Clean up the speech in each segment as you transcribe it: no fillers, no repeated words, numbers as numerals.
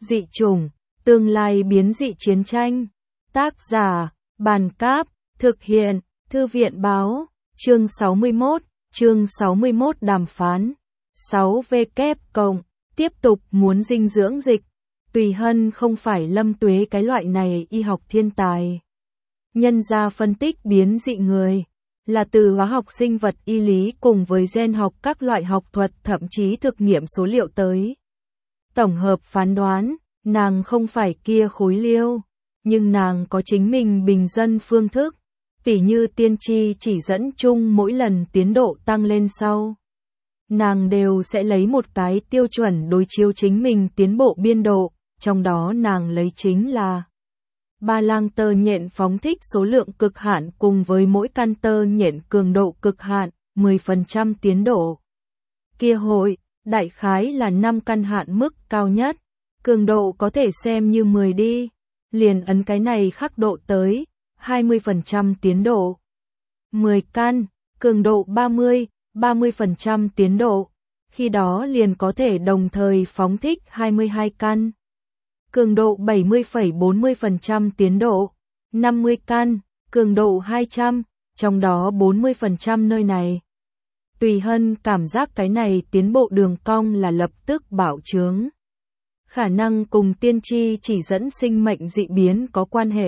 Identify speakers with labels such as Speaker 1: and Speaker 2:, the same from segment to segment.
Speaker 1: Dị chủng, tương lai biến dị chiến tranh. Tác giả, Bàn Cáp, thực hiện, Thư viện Báo, chương 61 đàm phán. 6W cộng, tiếp tục muốn dinh dưỡng dịch. Tùy Hân không phải Lâm Tuế cái loại này y học thiên tài. Nhân ra phân tích biến dị người, là từ hóa học sinh vật y lý cùng với gen học các loại học thuật thậm chí thực nghiệm số liệu tới. Tổng hợp phán đoán, nàng không phải kia khối liêu, nhưng nàng có chính mình bình dân phương thức, tỉ như tiên tri chỉ dẫn chung mỗi lần tiến độ tăng lên sau. Nàng đều sẽ lấy một cái tiêu chuẩn đối chiếu chính mình tiến bộ biên độ, trong đó nàng lấy chính là ba lang tơ nhện phóng thích số lượng cực hạn cùng với mỗi căn tơ nhện cường độ cực hạn, 10% tiến độ. Kia hội, đại khái là 5 căn hạn mức cao nhất, cường độ có thể xem như 10 đi, liền ấn cái này khắc độ tới, 20% tiến độ. 10 căn, cường độ 30% tiến độ, khi đó liền có thể đồng thời phóng thích 22 căn. Cường độ 70,40% tiến độ, 50 căn, cường độ 200, trong đó 40% nơi này. Tùy Hân cảm giác cái này tiến bộ đường cong là lập tức bảo chướng. Khả năng cùng tiên tri chỉ dẫn sinh mệnh dị biến có quan hệ.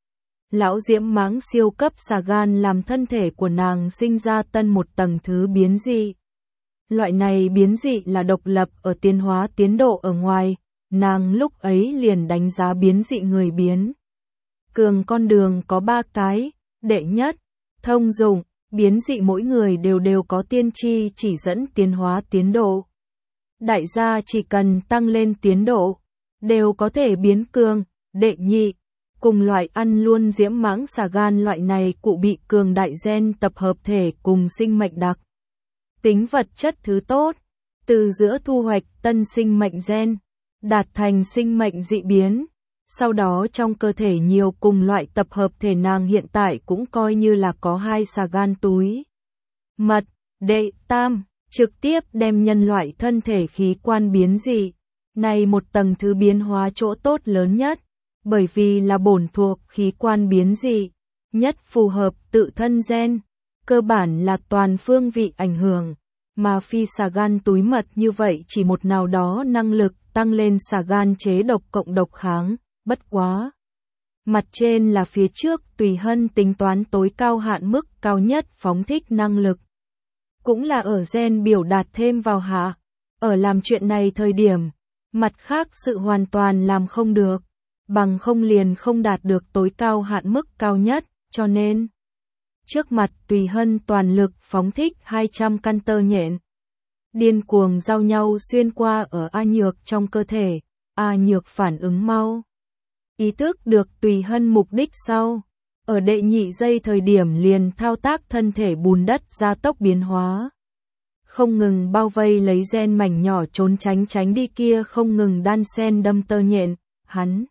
Speaker 1: Lão diễm mãng siêu cấp xà gan làm thân thể của nàng sinh ra tân một tầng thứ biến dị. Loại này biến dị là độc lập ở tiến hóa tiến độ ở ngoài, nàng lúc ấy liền đánh giá biến dị người biến. Cường con đường có 3 cái, đệ nhất, thông dụng, biến dị mỗi người đều có tiên tri chỉ dẫn tiến hóa tiến độ. Đại gia chỉ cần tăng lên tiến độ, đều có thể biến cường, đệ nhị. Cùng loại ăn luôn diễm mãng xà gan loại này cụ bị cường đại gen tập hợp thể cùng sinh mệnh đặc. Tính vật chất thứ tốt, từ giữa thu hoạch tân sinh mệnh gen, đạt thành sinh mệnh dị biến. Sau đó trong cơ thể nhiều cùng loại tập hợp thể nàng hiện tại cũng coi như là có 2 xà gan túi. Mật, đệ tam, trực tiếp đem nhân loại thân thể khí quan biến dị. Này một tầng thứ biến hóa chỗ tốt lớn nhất. Bởi vì là bổn thuộc khí quan biến dị, nhất phù hợp tự thân gen, cơ bản là toàn phương vị ảnh hưởng, mà phi xà gan túi mật như vậy chỉ một nào đó năng lực tăng lên xà gan chế độc cộng độc kháng, bất quá. Mặt trên là phía trước Tùy Hân tính toán tối cao hạn mức cao nhất phóng thích năng lực. Cũng là ở gen biểu đạt thêm vào hạ, ở làm chuyện này thời điểm, mặt khác sự hoàn toàn làm không được. Bằng không liền không đạt được tối cao hạn mức cao nhất, cho nên trước mặt Tùy Hân toàn lực phóng thích 200 căn tơ nhện. Điên cuồng giao nhau xuyên qua ở A Nhược trong cơ thể, A Nhược phản ứng mau. Ý thức được Tùy Hân mục đích sau, ở đệ nhị giây thời điểm liền thao tác thân thể bùn đất gia tốc biến hóa. Không ngừng bao vây lấy gen mảnh nhỏ trốn tránh đi kia không ngừng đan sen đâm tơ nhện, hắn.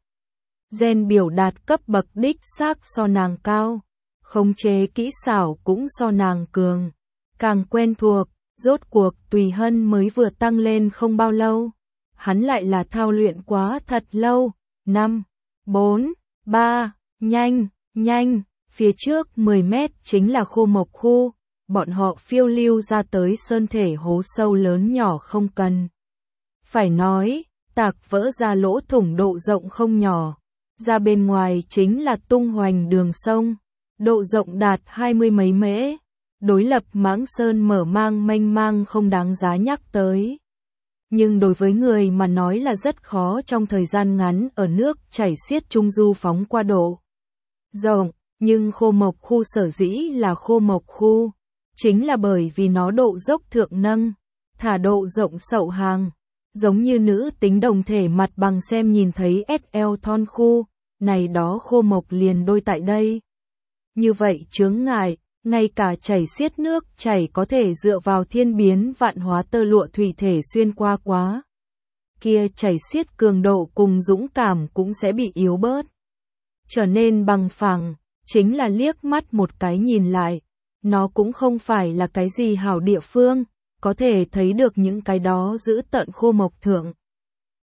Speaker 1: Gen biểu đạt cấp bậc đích xác so nàng cao, khống chế kỹ xảo cũng so nàng cường, càng quen thuộc, rốt cuộc Tùy Hân mới vừa tăng lên không bao lâu, hắn lại là thao luyện quá thật lâu, 5, 4, 3, nhanh, phía trước 10 mét chính là khô mộc khu, bọn họ phiêu lưu ra tới sơn thể hố sâu lớn nhỏ không cần. Phải nói, tạc vỡ ra lỗ thủng độ rộng không nhỏ. Ra bên ngoài chính là tung hoành đường sông, độ rộng đạt 20 mấy mễ, đối lập Mãng Sơn mở mang mênh mang không đáng giá nhắc tới. Nhưng đối với người mà nói là rất khó trong thời gian ngắn ở nước chảy xiết trung du phóng qua độ rộng, nhưng khô mộc khu sở dĩ là khô mộc khu, chính là bởi vì nó độ dốc thượng nâng, thả độ rộng sậu hàng, giống như nữ tính đồng thể mặt bằng xem nhìn thấy SL thon khu. Này đó khô mộc liền đôi tại đây. Như vậy chướng ngại, ngay cả chảy xiết nước chảy có thể dựa vào thiên biến vạn hóa tơ lụa thủy thể xuyên qua quá. Kia chảy xiết cường độ cùng dũng cảm cũng sẽ bị yếu bớt. Trở nên bằng phẳng, chính là liếc mắt một cái nhìn lại. Nó cũng không phải là cái gì hảo địa phương, có thể thấy được những cái đó giữ tận khô mộc thượng.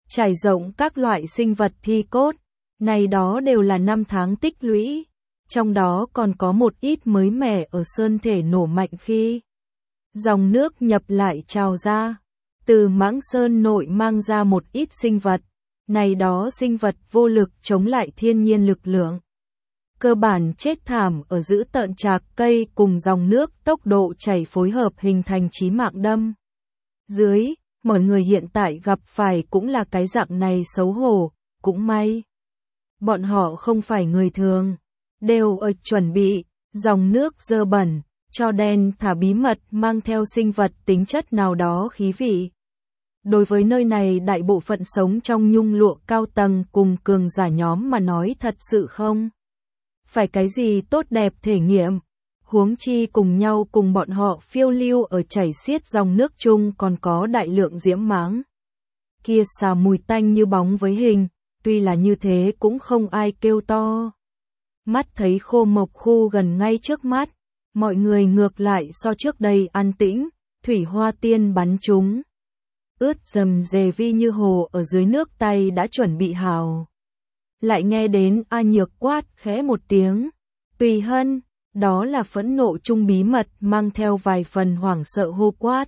Speaker 1: trải rộng các loại sinh vật thi cốt, này đó đều là năm tháng tích lũy, trong đó còn có một ít mới mẻ ở sơn thể nổ mạnh khi dòng nước nhập lại trào ra, từ mãng sơn nội mang ra một ít sinh vật, này đó sinh vật vô lực chống lại thiên nhiên lực lượng. Cơ bản chết thảm ở giữ tợn trạc cây cùng dòng nước tốc độ chảy phối hợp hình thành chí mạng đâm. Dưới, mọi người hiện tại gặp phải cũng là cái dạng này xấu hổ, cũng may. Bọn họ không phải người thường, đều ở chuẩn bị, dòng nước dơ bẩn, cho đen thả bí mật mang theo sinh vật tính chất nào đó khí vị. Đối với nơi này đại bộ phận sống trong nhung lụa cao tầng cùng cường giả nhóm mà nói thật sự không phải cái gì tốt đẹp thể nghiệm, huống chi cùng nhau cùng bọn họ phiêu lưu ở chảy xiết dòng nước chung còn có đại lượng diễm máng. Kia xà mùi tanh như bóng với hình, tuy là như thế cũng không ai kêu to. Mắt thấy khô mộc khu gần ngay trước mắt, mọi người ngược lại so trước đây an tĩnh, thủy hoa tiên bắn chúng. Ướt dầm dề vi như hồ ở dưới nước tay đã chuẩn bị hào. Lại nghe đến A Nhược quát khẽ một tiếng, Tùy Hân, đó là phẫn nộ chung bí mật mang theo vài phần hoảng sợ hô quát.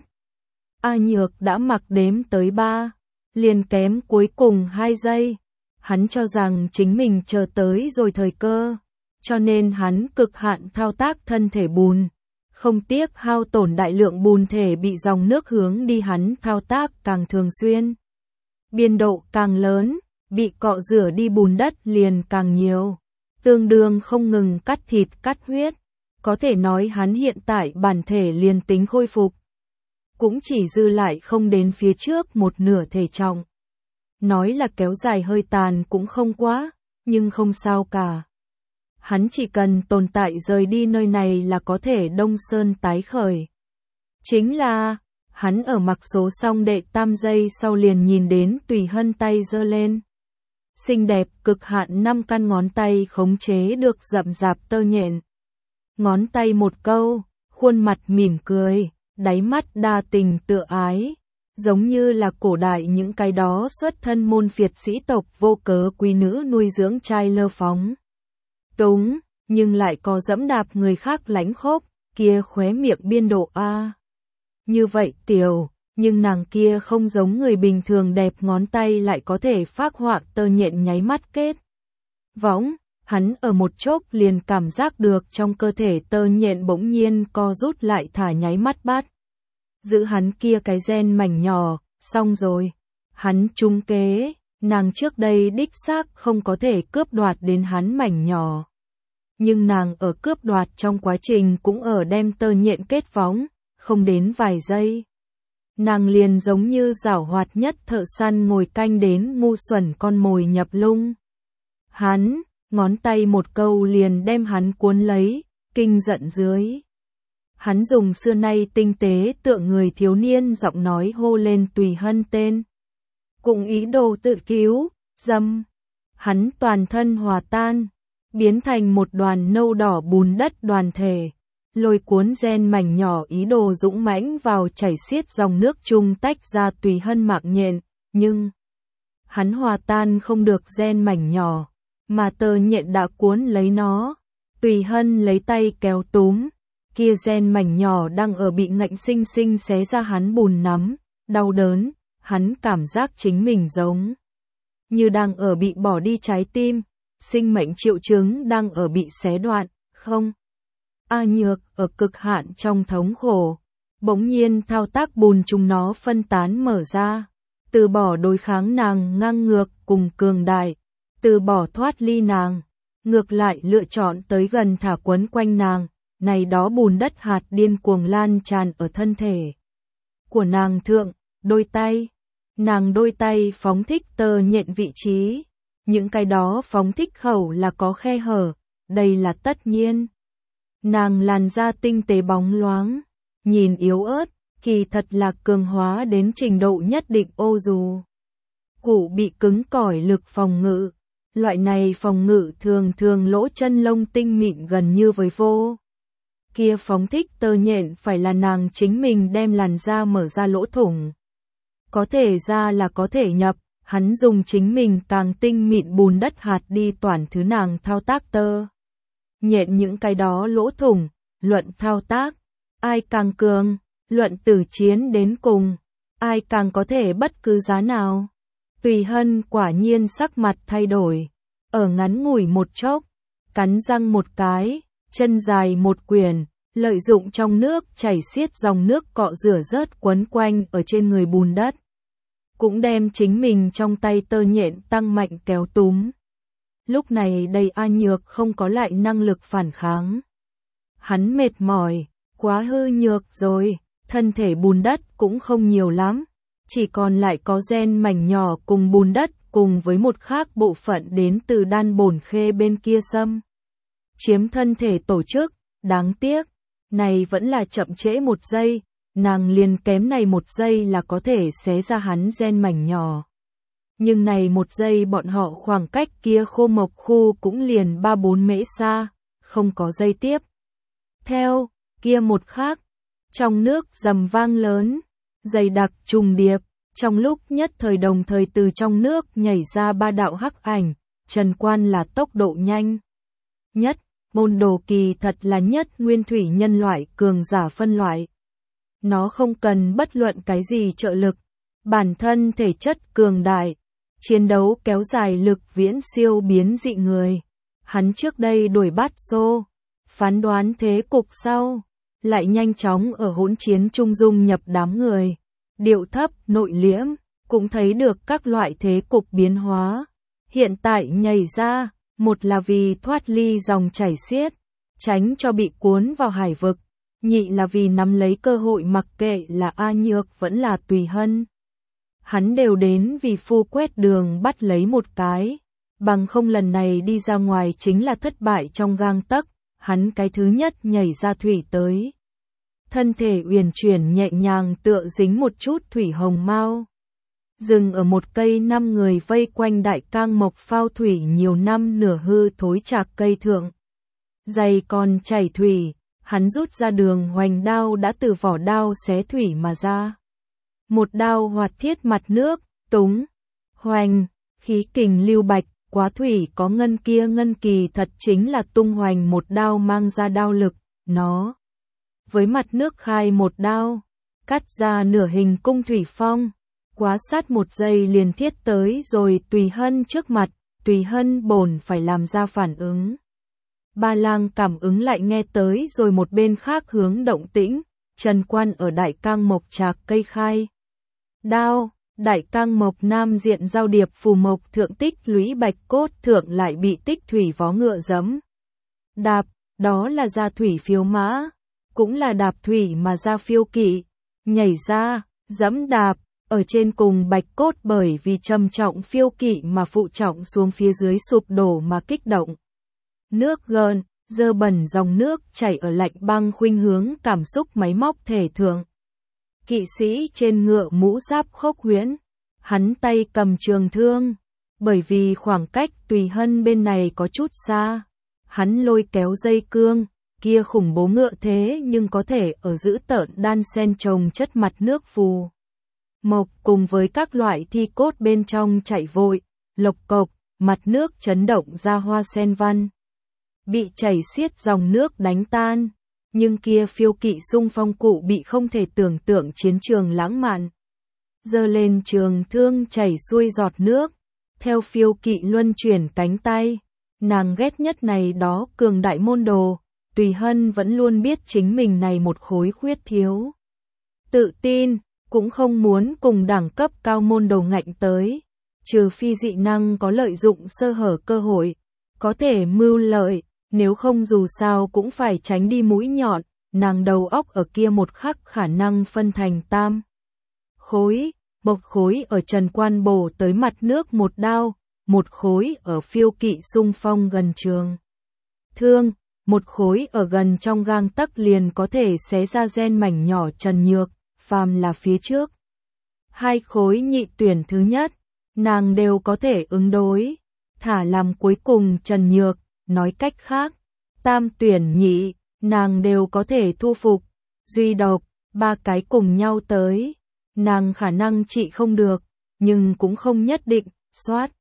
Speaker 1: A Nhược đã mặc đếm tới 3, liền kém cuối cùng 2 giây. Hắn cho rằng chính mình chờ tới rồi thời cơ, cho nên hắn cực hạn thao tác thân thể bùn. Không tiếc hao tổn đại lượng bùn thể bị dòng nước hướng đi hắn thao tác càng thường xuyên. Biên độ càng lớn, bị cọ rửa đi bùn đất liền càng nhiều. Tương đương không ngừng cắt thịt cắt huyết. Có thể nói hắn hiện tại bản thể liền tính khôi phục. Cũng chỉ dư lại không đến phía trước một nửa thể trọng. Nói là kéo dài hơi tàn cũng không quá, nhưng không sao cả. Hắn chỉ cần tồn tại rời đi nơi này là có thể đông sơn tái khởi. Chính là, hắn ở mặc số xong đệ tam giây sau liền nhìn đến Tùy Hân tay giơ lên. Xinh đẹp cực hạn 5 căn ngón tay khống chế được rậm rạp tơ nhện. Ngón tay một câu, khuôn mặt mỉm cười, đáy mắt đa tình tựa ái. Giống như là cổ đại những cái đó xuất thân môn phiệt sĩ tộc vô cớ quý nữ nuôi dưỡng trai lơ phóng. Túng, nhưng lại có dẫm đạp người khác lánh khốc, kia khóe miệng biên độ A. Như vậy tiểu, nhưng nàng kia không giống người bình thường đẹp ngón tay lại có thể phác họa tơ nhện nháy mắt kết. Võng, hắn ở một chốc liền cảm giác được trong cơ thể tơ nhện bỗng nhiên co rút lại thả nháy mắt bắt. Giữ hắn kia cái gen mảnh nhỏ, xong rồi. Hắn trúng kế, nàng trước đây đích xác không có thể cướp đoạt đến hắn mảnh nhỏ. Nhưng nàng ở cướp đoạt trong quá trình cũng ở đem tơ nhện kết võng, không đến vài giây. Nàng liền giống như giảo hoạt nhất thợ săn ngồi canh đến ngu xuẩn con mồi nhập lung. Hắn, ngón tay một câu liền đem hắn cuốn lấy, kinh giận dưới. Hắn dùng xưa nay tinh tế tựa người thiếu niên giọng nói hô lên Tùy Hân tên. Cùng ý đồ tự cứu, dâm. Hắn toàn thân hòa tan, biến thành một đoàn nâu đỏ bùn đất đoàn thể. Lôi cuốn gen mảnh nhỏ ý đồ dũng mãnh vào chảy xiết dòng nước chung tách ra Tùy Hân mạng nhện, nhưng hắn hòa tan không được gen mảnh nhỏ, mà tơ nhện đã cuốn lấy nó. Tùy Hân lấy tay kéo túm. Kia gen mảnh nhỏ đang ở bị ngạnh sinh sinh xé ra hắn bùn nắm, đau đớn, hắn cảm giác chính mình giống như đang ở bị bỏ đi trái tim, sinh mệnh triệu chứng đang ở bị xé đoạn, không. A Nhược ở cực hạn trong thống khổ, bỗng nhiên thao tác bùn chúng nó phân tán mở ra, từ bỏ đối kháng nàng ngang ngược cùng cường đại, từ bỏ thoát ly nàng, ngược lại lựa chọn tới gần thả quấn quanh nàng. Này đó bùn đất hạt điên cuồng lan tràn ở thân thể của nàng thượng, đôi tay. Nàng đôi tay phóng thích tơ nhện vị trí. Những cái đó phóng thích khẩu là có khe hở, đây là tất nhiên. Nàng làn da tinh tế bóng loáng, nhìn yếu ớt, kỳ thật là cường hóa đến trình độ nhất định ô dù. Cụ bị cứng cỏi lực phòng ngự. Loại này phòng ngự thường thường lỗ chân lông tinh mịn gần như với vô. Kia phóng thích tơ nhện phải là nàng chính mình đem làn da mở ra lỗ thủng. Có thể ra là có thể nhập, Hắn dùng chính mình càng tinh mịn bùn đất hạt đi toàn thứ nàng thao tác tơ. Nhện những cái đó lỗ thủng, luận thao tác. Ai càng cường, luận tử chiến đến cùng. Ai càng có thể bất cứ giá nào. Tùy Hân quả nhiên sắc mặt thay đổi. Ở ngắn ngủi một chốc, cắn răng một cái, chân dài một quyền, lợi dụng trong nước chảy xiết dòng nước cọ rửa rớt quấn quanh ở trên người bùn đất. Cũng đem chính mình trong tay tơ nhện tăng mạnh kéo túm. Lúc này đây A Nhược không có lại năng lực phản kháng. Hắn mệt mỏi, quá hư nhược rồi, thân thể bùn đất cũng không nhiều lắm. Chỉ còn lại có gen mảnh nhỏ cùng bùn đất cùng với một khác bộ phận đến từ đan bổn khê bên kia xâm. Chiếm thân thể tổ chức, đáng tiếc, này vẫn là chậm trễ một giây, nàng liền kém này một giây là có thể xé ra hắn gen mảnh nhỏ. Nhưng này một giây bọn họ khoảng cách kia khô mộc khu cũng liền 3-4 mễ xa, không có dây tiếp. Theo, kia một khác, trong nước rầm vang lớn, dày đặc trùng điệp, trong lúc nhất thời đồng thời từ trong nước nhảy ra 3 đạo hắc ảnh, Trần Quan là tốc độ nhanh nhất, môn đồ kỳ thật là nhất nguyên thủy nhân loại cường giả phân loại. Nó không cần bất luận cái gì trợ lực, bản thân thể chất cường đại, chiến đấu kéo dài lực viễn siêu biến dị người. Hắn trước đây đuổi bắt xô, phán đoán thế cục sau, lại nhanh chóng ở hỗn chiến trung dung nhập đám người, điệu thấp, nội liễm, cũng thấy được các loại thế cục biến hóa. Hiện tại nhảy ra, một là vì thoát ly dòng chảy xiết, tránh cho bị cuốn vào hải vực, nhị là vì nắm lấy cơ hội mặc kệ là A Nhược vẫn là Tùy Hân. Hắn đều đến vì phu quét đường bắt lấy một cái, bằng không lần này đi ra ngoài chính là thất bại trong gang tấc, hắn cái thứ nhất nhảy ra thủy tới. Thân thể uyển chuyển nhẹ nhàng tựa dính một chút thủy hồng mau. Dừng ở một cây 5 người vây quanh đại cang mộc phao thủy nhiều năm nửa hư thối chạc cây thượng. Dày còn chảy thủy, hắn rút ra đường hoành đao đã từ vỏ đao xé thủy mà ra. Một đao hoạt thiết mặt nước, túng, hoành, khí kình lưu bạch, quá thủy có ngân kia ngân kỳ thật chính là tung hoành một đao mang ra đao lực, nó với mặt nước khai một đao, cắt ra nửa hình cung thủy phong, quá sát một giây liền thiết tới rồi Tùy Hân trước mặt, Tùy Hân bổn phải làm ra phản ứng. Ba lang cảm ứng lại nghe tới rồi một bên khác hướng động tĩnh, Trần Quan ở đại cang mộc trạc cây khai. Đao, đại cang mộc nam diện giao điệp phù mộc thượng tích lũy bạch cốt thượng lại bị tích thủy vó ngựa giẫm. Đạp, đó là ra thủy phiêu mã, cũng là đạp thủy mà ra phiêu kỵ, nhảy ra, giẫm đạp, ở trên cùng bạch cốt bởi vì trầm trọng phiêu kỵ mà phụ trọng xuống phía dưới sụp đổ mà kích động. Nước gợn, dơ bẩn dòng nước chảy ở lạnh băng khuynh hướng cảm xúc máy móc thể thượng. Kỵ sĩ trên ngựa mũ giáp khốc huyễn, hắn tay cầm trường thương, bởi vì khoảng cách Tùy Hân bên này có chút xa, hắn lôi kéo dây cương, kia khủng bố ngựa thế nhưng có thể ở giữ tợn đan sen trồng chất mặt nước phù. Mộc cùng với các loại thi cốt bên trong chạy vội, lộc cộc, mặt nước chấn động ra hoa sen văn. Bị chảy xiết dòng nước đánh tan, nhưng kia phiêu kỵ xung phong cụ bị không thể tưởng tượng chiến trường lãng mạn. Giơ lên trường thương chảy xuôi giọt nước, theo phiêu kỵ luân chuyển cánh tay, nàng ghét nhất này đó cường đại môn đồ, Tùy Hân vẫn luôn biết chính mình này một khối khuyết thiếu. Tự tin, cũng không muốn cùng đẳng cấp cao môn đồ ngạnh tới, trừ phi dị năng có lợi dụng sơ hở cơ hội, có thể mưu lợi. Nếu không dù sao cũng phải tránh đi mũi nhọn, nàng đầu óc ở kia một khắc khả năng phân thành tam khối, một khối ở Trần Quan bổ tới mặt nước một đao, một khối ở phiêu kỵ xung phong gần trường thương, một khối ở gần trong gang tấc liền có thể xé ra gen mảnh nhỏ Trần Nhược, phàm là phía trước. Hai khối nhị tuyển thứ nhất, nàng đều có thể ứng đối, thả làm cuối cùng Trần Nhược. Nói cách khác, tam tuyển nhị, nàng đều có thể thu phục, duy độc, ba cái cùng nhau tới, nàng khả năng trị không được, nhưng cũng không nhất định. Xoát.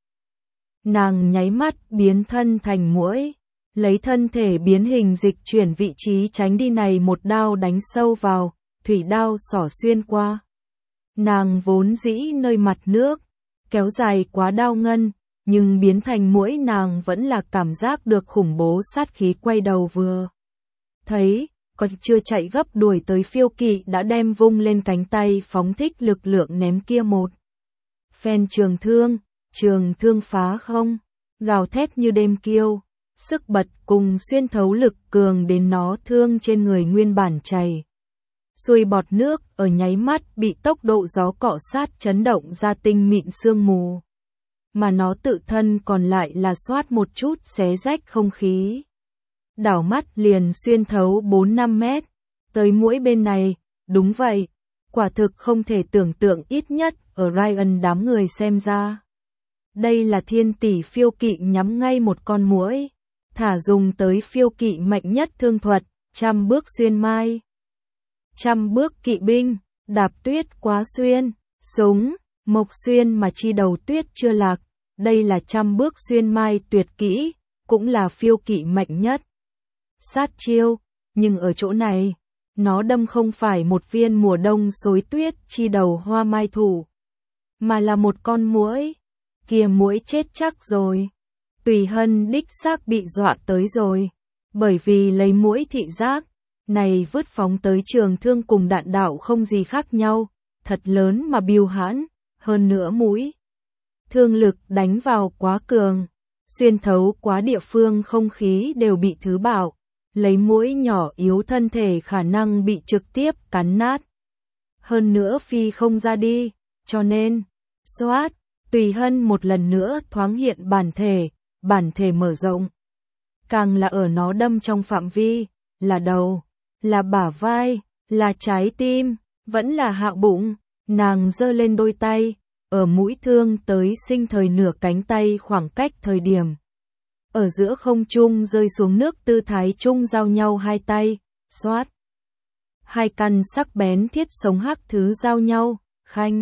Speaker 1: Nàng nháy mắt biến thân thành muỗi, lấy thân thể biến hình dịch chuyển vị trí tránh đi này một đao đánh sâu vào, thủy đao xỏ xuyên qua. Nàng vốn dĩ nơi mặt nước, kéo dài quá đao ngân, nhưng biến thành muỗi nàng vẫn là cảm giác được khủng bố sát khí quay đầu vừa. Thấy, còn chưa chạy gấp đuổi tới phiêu kỵ đã đem vung lên cánh tay phóng thích lực lượng ném kia một. Phen trường thương phá không, gào thét như đêm kiêu, sức bật cùng xuyên thấu lực cường đến nó thương trên người nguyên bản chảy. Xuôi bọt nước ở nháy mắt bị tốc độ gió cọ sát chấn động ra tinh mịn sương mù. Mà nó tự thân còn lại là xoát một chút xé rách không khí. Đảo mắt liền xuyên thấu 4-5 mét. Tới muỗi bên này, đúng vậy. Quả thực không thể tưởng tượng ít nhất ở Ryan đám người xem ra. Đây là thiên tỷ phiêu kỵ nhắm ngay một con muỗi. Thả dùng tới phiêu kỵ mạnh nhất thương thuật, 100 bước xuyên mai. 100 bước kỵ binh, đạp tuyết quá xuyên, súng, mộc xuyên mà chi đầu tuyết chưa lạc. Đây là 100 bước xuyên mai tuyệt kỹ, cũng là phiêu kỵ mạnh nhất. Sát chiêu, nhưng ở chỗ này, nó đâm không phải một viên mùa đông xối tuyết chi đầu hoa mai thủ, mà là một con muỗi. Kia muỗi chết chắc rồi. Tùy Hân đích xác bị dọa tới rồi, bởi vì lấy muỗi thị giác, này vứt phóng tới trường thương cùng đạn đạo không gì khác nhau, thật lớn mà bưu hãn, hơn nữa mũi. Thương lực đánh vào quá cường, xuyên thấu quá địa phương không khí đều bị thứ bảo, lấy muỗi nhỏ yếu thân thể khả năng bị trực tiếp cắn nát. Hơn nữa phi không ra đi, cho nên, xoát, Tùy Hân một lần nữa thoáng hiện bản thể mở rộng. Càng là ở nó đâm trong phạm vi, là đầu, là bả vai, là trái tim, vẫn là hạ bụng, nàng giơ lên đôi tay, ở mũi thương tới sinh thời nửa cánh tay khoảng cách thời điểm. Ở giữa không trung rơi xuống nước tư thái chung giao nhau hai tay, xoát. Hai căn sắc bén thiết sống hắc thứ giao nhau, khanh.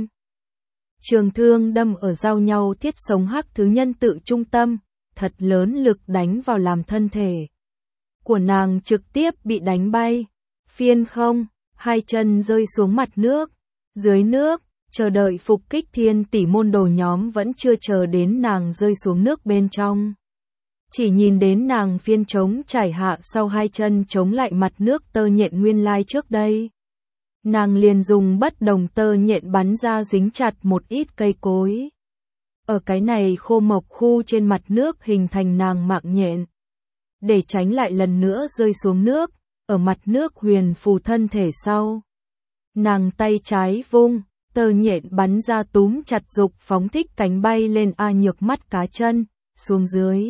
Speaker 1: Trường thương đâm ở giao nhau thiết sống hắc thứ nhân tự trung tâm, thật lớn lực đánh vào làm thân thể của nàng trực tiếp bị đánh bay, phiên không, hai chân rơi xuống mặt nước, dưới nước, chờ đợi phục kích thiên tỷ môn đồ nhóm vẫn chưa chờ đến nàng rơi xuống nước bên trong. Chỉ nhìn đến nàng phiên trống trải hạ sau hai chân chống lại mặt nước tơ nhện nguyên lai trước đây. Nàng liền dùng bất đồng tơ nhện bắn ra dính chặt một ít cây cối. Ở cái này khô mộc khu trên mặt nước hình thành nàng mạng nhện. Để tránh lại lần nữa rơi xuống nước, ở mặt nước huyền phù thân thể sau. Nàng tay trái vung, tơ nhện bắn ra túm chặt dục phóng thích cánh bay lên nhược mắt cá chân, xuống dưới.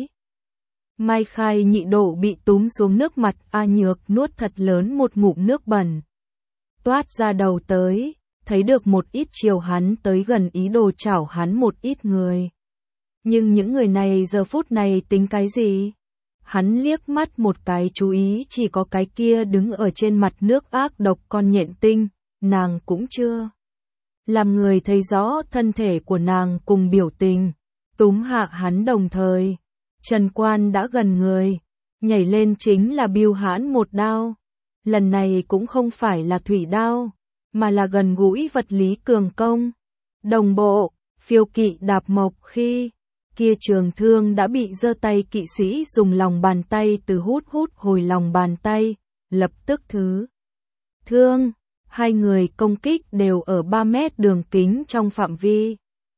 Speaker 1: Mai Khai nhị độ bị túm xuống nước mặt nhược nuốt thật lớn một ngụm nước bẩn. Toát ra đầu tới, thấy được một ít chiều hắn tới gần ý đồ chảo hắn một ít người. Nhưng những người này giờ phút này tính cái gì? Hắn liếc mắt một cái chú ý chỉ có cái kia đứng ở trên mặt nước ác độc con nhện tinh, nàng cũng chưa. Làm người thấy rõ thân thể của nàng cùng biểu tình, túm hạ hắn đồng thời. Trần Quan đã gần người, nhảy lên chính là bưu hãn một đao. Lần này cũng không phải là thủy đao, mà là gần gũi vật lý cường công. Đồng bộ, phiêu kỵ đạp mộc khi kia trường thương đã bị giơ tay kỵ sĩ dùng lòng bàn tay từ hút hồi lòng bàn tay, lập tức thứ. Thương, hai người công kích đều ở 3 mét đường kính trong phạm vi.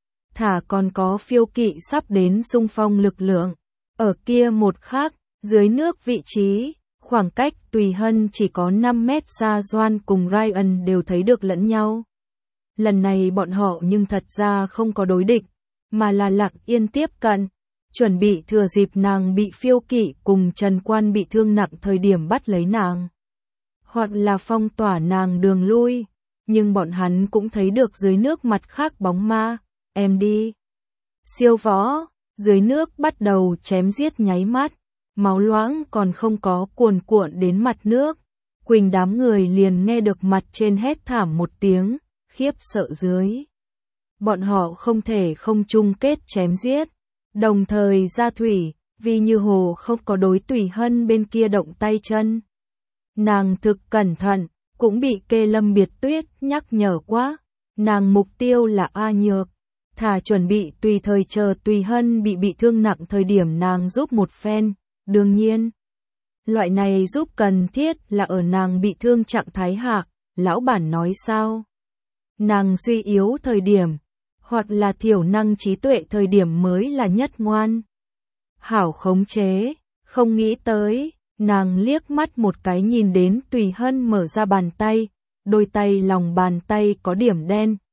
Speaker 1: Thả còn có phiêu kỵ sắp đến xung phong lực lượng. Ở kia một khác, dưới nước vị trí, khoảng cách Tùy Hân chỉ có 5 mét xa Doan cùng Ryan đều thấy được lẫn nhau. Lần này bọn họ nhưng thật ra không có đối địch, mà là lặng yên tiếp cận, chuẩn bị thừa dịp nàng bị phiêu kỵ cùng Trần Quan bị thương nặng thời điểm bắt lấy nàng. Hoặc là phong tỏa nàng đường lui, nhưng bọn hắn cũng thấy được dưới nước mặt khác bóng ma, em đi. Siêu võ, dưới nước bắt đầu chém giết nháy mắt, máu loãng còn không có cuồn cuộn đến mặt nước. Quỳnh đám người liền nghe được mặt trên hét thảm một tiếng, khiếp sợ dưới. Bọn họ không thể không chung kết chém giết. Đồng thời ra thủy, vì như hồ không có đối Tùy Hân bên kia động tay chân. Nàng thực cẩn thận, cũng bị Kê Lâm Biệt Tuyết nhắc nhở quá. Nàng mục tiêu là A Nhược, thà chuẩn bị tùy thời chờ Tùy Hân bị thương nặng thời điểm nàng giúp một phen. Đương nhiên, loại này giúp cần thiết là ở nàng bị thương trạng thái hạ. Lão bản nói sao? Nàng suy yếu thời điểm, hoặc là thiểu năng trí tuệ thời điểm mới là nhất ngoan. Hảo khống chế, không nghĩ tới, nàng liếc mắt một cái nhìn đến Tùy Hân mở ra bàn tay, đôi tay lòng bàn tay có điểm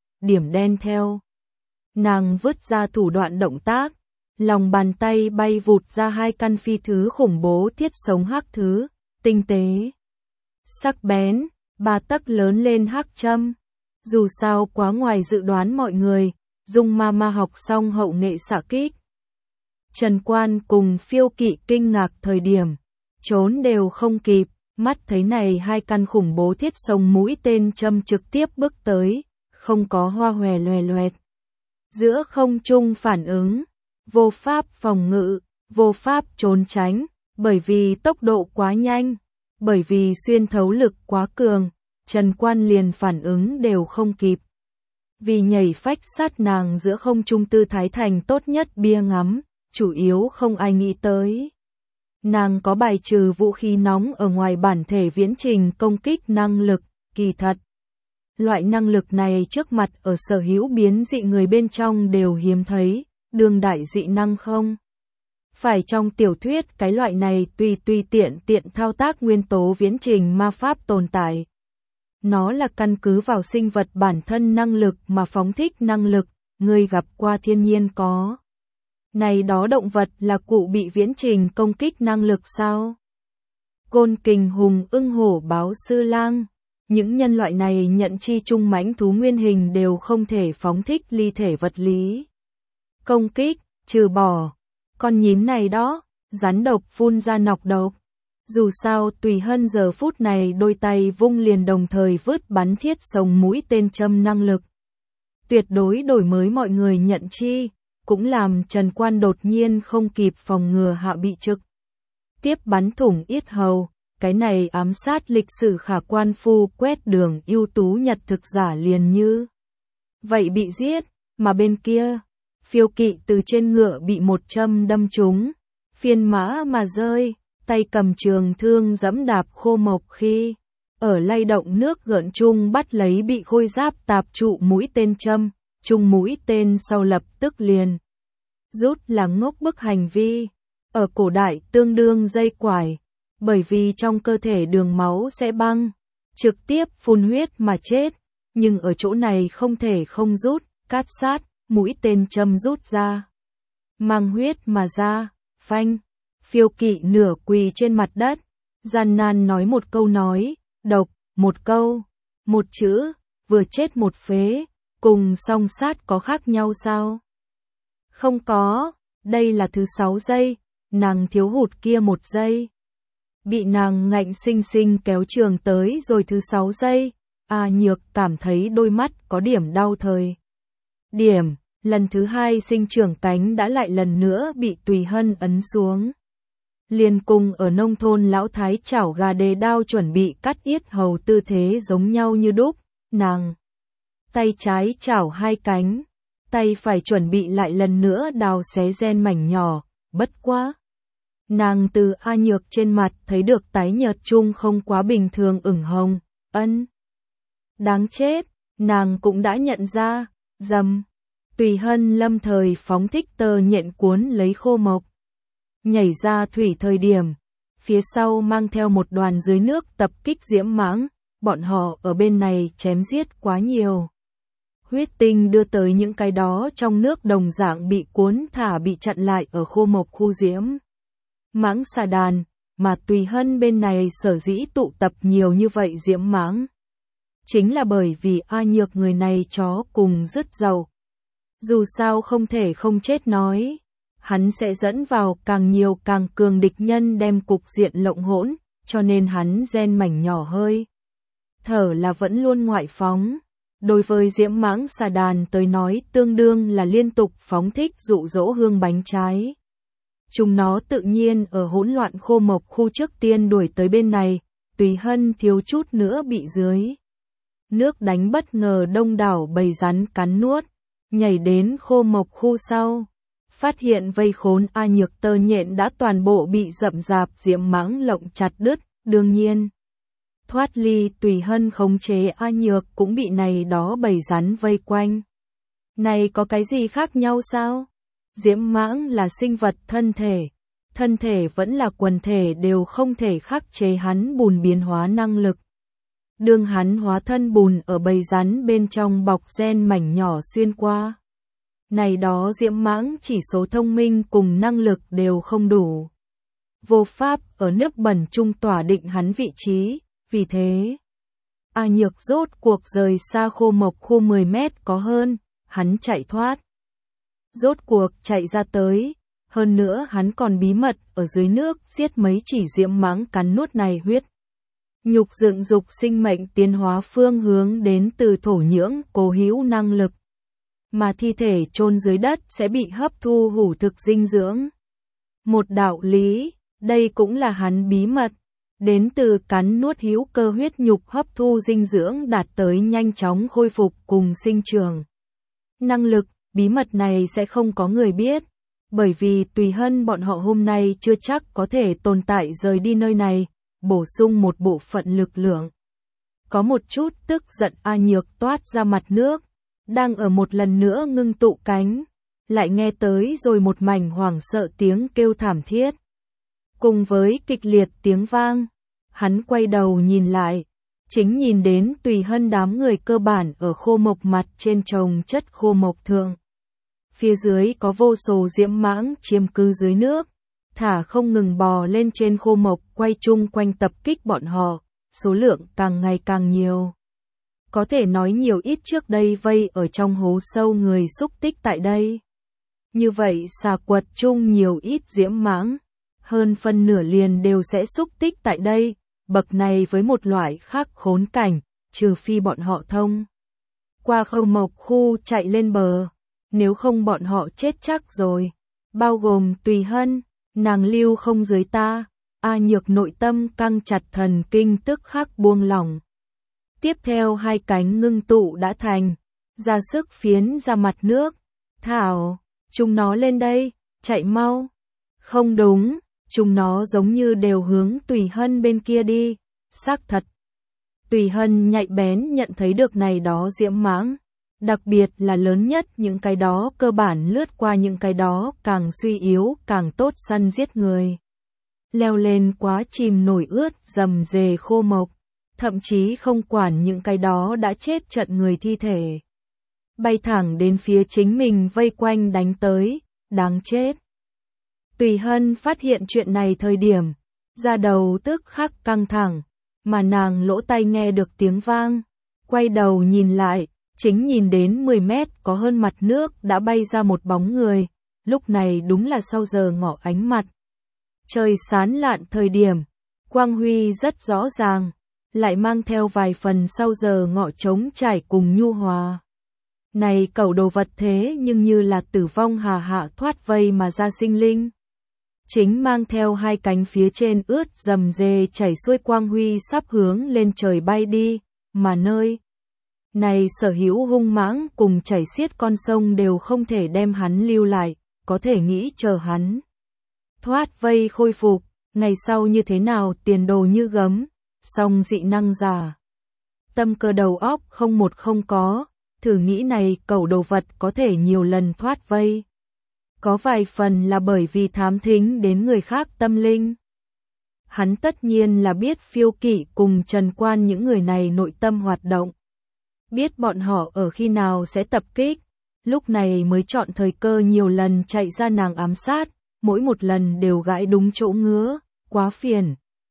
Speaker 1: đen theo. Nàng vứt ra thủ đoạn động tác, lòng bàn tay bay vụt ra 2 căn phi thứ khủng bố thiết sống hắc thứ, tinh tế, sắc bén, 3 tấc lớn lên hắc châm. Dù sao quá ngoài dự đoán mọi người, Dung Ma học xong hậu nghệ xạ kích. Trần Quan cùng Phiêu Kỵ kinh ngạc thời điểm, trốn đều không kịp, mắt thấy này 2 căn khủng bố thiết sống mũi tên châm trực tiếp bước tới, không có hoa hòe loè loẹt. Giữa không trung phản ứng, vô pháp phòng ngự, vô pháp trốn tránh, bởi vì tốc độ quá nhanh, bởi vì xuyên thấu lực quá cường, Trần Quan liền phản ứng đều không kịp. Vì nhảy phách sát nàng giữa không trung tư thái thành tốt nhất bia ngắm, chủ yếu không ai nghĩ tới. Nàng có bài trừ vũ khí nóng ở ngoài bản thể viễn trình công kích năng lực, kỳ thật. Loại năng lực này trước mặt ở sở hữu biến dị người bên trong đều hiếm thấy, đương đại dị năng không. Phải trong tiểu thuyết cái loại này tùy tiện thao tác nguyên tố viễn trình ma pháp tồn tại. Nó là căn cứ vào sinh vật bản thân năng lực mà phóng thích năng lực, người gặp qua thiên nhiên có. Này đó động vật là cụ bị viễn trình công kích năng lực sao? Côn kình hùng ưng hổ báo sư lang. Những nhân loại này nhận chi trung mãnh thú nguyên hình đều không thể phóng thích ly thể vật lý. Công kích, trừ bỏ. Con nhím này đó, rắn độc phun ra nọc độc. Dù sao Tùy Hân giờ phút này đôi tay vung liền đồng thời vứt bắn thiết sống mũi tên châm năng lực. Tuyệt đối đổi mới mọi người nhận chi, cũng làm Trần Quan đột nhiên không kịp phòng ngừa hạ bị trực tiếp bắn thủng yết hầu. Cái này ám sát lịch sử khả quan phu quét đường ưu tú nhật thực giả liền như vậy bị giết, mà bên kia, Phiêu Kỵ từ trên ngựa bị một châm đâm trúng, phiên mã mà rơi, tay cầm trường thương giẫm đạp khô mộc khi ở lay động nước gợn chung bắt lấy bị khôi giáp tạp trụ mũi tên châm, chung mũi tên sau lập tức liền rút là ngốc bức hành vi, ở cổ đại tương đương dây quải. Bởi vì trong cơ thể đường máu sẽ băng, trực tiếp phun huyết mà chết, nhưng ở chỗ này không thể không rút, cát sát, mũi tên châm rút ra. Mang huyết mà ra, phanh, Phiêu Kỵ nửa quỳ trên mặt đất, gian nan nói một câu nói, độc, một câu, một chữ, vừa chết một phế, cùng song sát có khác nhau sao? Không có, đây là thứ 6 giây, nàng thiếu hụt kia 1 giây. Bị nàng ngạnh sinh sinh kéo trường tới rồi thứ 6 giây, A Nhược cảm thấy đôi mắt có điểm đau thời. Điểm, lần thứ 2 sinh trưởng cánh đã lại lần nữa bị Tùy Hân ấn xuống. Liền cùng ở nông thôn lão thái chảo gà đề đao chuẩn bị cắt yết hầu tư thế giống nhau như đúc, nàng tay trái chảo 2 cánh, tay phải chuẩn bị lại lần nữa đào xé gen mảnh nhỏ, bất quá. Nàng từ A Nhược trên mặt thấy được tái nhợt chung không quá bình thường ửng hồng, đáng chết, nàng cũng đã nhận ra, dầm. Tùy Hân lâm thời phóng thích tơ nhện cuốn lấy khô mộc. Nhảy ra thủy thời điểm, phía sau mang theo một đoàn dưới nước tập kích diễm mãng, bọn họ ở bên này chém giết quá nhiều. Huyết tinh đưa tới những cái đó trong nước đồng dạng bị cuốn thả bị chặn lại ở khô mộc khu diễm mãng xà đàn, mà Tùy Hân bên này sở dĩ tụ tập nhiều như vậy diễm mãng. Chính là bởi vì A Nhược người này chó cùng rất giàu. Dù sao không thể không chết nói, hắn sẽ dẫn vào càng nhiều càng cường địch nhân đem cục diện lộng hỗn, cho nên hắn gen mảnh nhỏ hơi. Thở là vẫn luôn ngoại phóng. Đối với Diễm Mãng Xà Đàn tới nói tương đương là liên tục phóng thích dụ dỗ hương bánh trái. Chúng nó tự nhiên ở hỗn loạn khô mộc khu trước tiên đuổi tới bên này, Tùy Hân thiếu chút nữa bị dưới nước đánh bất ngờ đông đảo bầy rắn cắn nuốt, nhảy đến khô mộc khu sau. Phát hiện vây khốn A Nhược tơ nhện đã toàn bộ bị rậm rạp Diễm Mãng lộng chặt đứt, đương nhiên. Thoát ly Tùy Hân khống chế A Nhược cũng bị này đó bầy rắn vây quanh. Này có cái gì khác nhau sao? Diễm Mãng là sinh vật thân thể vẫn là quần thể đều không thể khắc chế hắn bùn biến hóa năng lực. Đương hắn hóa thân bùn ở bầy rắn bên trong bọc gen mảnh nhỏ xuyên qua. Này đó Diễm Mãng chỉ số thông minh cùng năng lực đều không đủ. Vô pháp ở nước bẩn trung tỏa định hắn vị trí, vì thế. A Nhược rốt cuộc rời xa khô mộc khu 10 mét có hơn, hắn chạy thoát. Rốt cuộc chạy ra tới, hơn nữa hắn còn bí mật ở dưới nước giết mấy chỉ Diễm Mãng cắn nuốt này huyết. Nhục dựng dục sinh mệnh tiến hóa phương hướng đến từ thổ nhưỡng cố hữu năng lực. Mà thi thể chôn dưới đất sẽ bị hấp thu hủ thực dinh dưỡng. Một đạo lý, đây cũng là hắn bí mật. Đến từ cắn nuốt hữu cơ huyết nhục hấp thu dinh dưỡng đạt tới nhanh chóng khôi phục cùng sinh trưởng. Năng lực, bí mật này sẽ không có người biết. Bởi vì Tùy Hân bọn họ hôm nay chưa chắc có thể tồn tại rời đi nơi này, bổ sung một bộ phận lực lượng. Có một chút tức giận A Nhược toát ra mặt nước, đang ở một lần nữa ngưng tụ cánh, lại nghe tới rồi một mảnh hoảng sợ tiếng kêu thảm thiết. Cùng với kịch liệt tiếng vang, hắn quay đầu nhìn lại, chính nhìn đến Tùy Hân đám người cơ bản ở khô mộc mặt trên chồng chất khô mộc thượng. Phía dưới có vô số Diễm Mãng chiếm cư dưới nước, thả không ngừng bò lên trên khô mộc quay chung quanh tập kích bọn họ, số lượng càng ngày càng nhiều. Có thể nói nhiều ít trước đây vây ở trong hố sâu người xúc tích tại đây. Như vậy xà quật chung nhiều ít Diễm Mãng, hơn phân nửa liền đều sẽ xúc tích tại đây, bậc này với một loại khác khốn cảnh, trừ phi bọn họ thông. Qua khâu mộc khu chạy lên bờ, nếu không bọn họ chết chắc rồi, bao gồm Tùy Hân, nàng lưu không dưới ta, A Nhược nội tâm căng chặt thần kinh tức khắc buông lỏng. Tiếp theo hai cánh ngưng tụ đã thành, ra sức phiến ra mặt nước, thảo, chúng nó lên đây, chạy mau. Không đúng, chúng nó giống như đều hướng Tùy Hân bên kia đi, xác thật. Tùy Hân nhạy bén nhận thấy được này đó Diễm Mãng, đặc biệt là lớn nhất những cái đó cơ bản lướt qua những cái đó càng suy yếu càng tốt săn giết người. Leo lên quá chìm nổi ướt rầm rề khô mộc, thậm chí không quản những cái đó đã chết trận người thi thể. Bay thẳng đến phía chính mình vây quanh đánh tới, đáng chết. Tùy Hân phát hiện chuyện này thời điểm, da đầu tức khắc căng thẳng, mà nàng lỗ tai nghe được tiếng vang, quay đầu nhìn lại, chính nhìn đến 10 mét có hơn mặt nước đã bay ra một bóng người, lúc này đúng là sau giờ ngọ ánh mặt. Trời sáng lạn thời điểm, quang huy rất rõ ràng, lại mang theo vài phần sau giờ ngọ trống trải cùng nhu hòa. Này cẩu đồ vật thế nhưng như là tử vong hà hạ thoát vây mà ra sinh linh. Chính mang theo hai cánh phía trên ướt rầm rề chảy xuôi quang huy sắp hướng lên trời bay đi, mà nơi này sở hữu hung mãng cùng chảy xiết con sông đều không thể đem hắn lưu lại, có thể nghĩ chờ hắn thoát vây khôi phục, ngày sau như thế nào tiền đồ như gấm, song dị năng giả. Tâm cơ đầu óc không một không có, thử nghĩ này cẩu đồ vật có thể nhiều lần thoát vây. Có vài phần là bởi vì thám thính đến người khác tâm linh. Hắn tất nhiên là biết Phiêu Kỵ cùng Trần Quan những người này nội tâm hoạt động. Biết bọn họ ở khi nào sẽ tập kích, lúc này mới chọn thời cơ nhiều lần chạy ra nàng ám sát, mỗi một lần đều gãi đúng chỗ ngứa, quá phiền.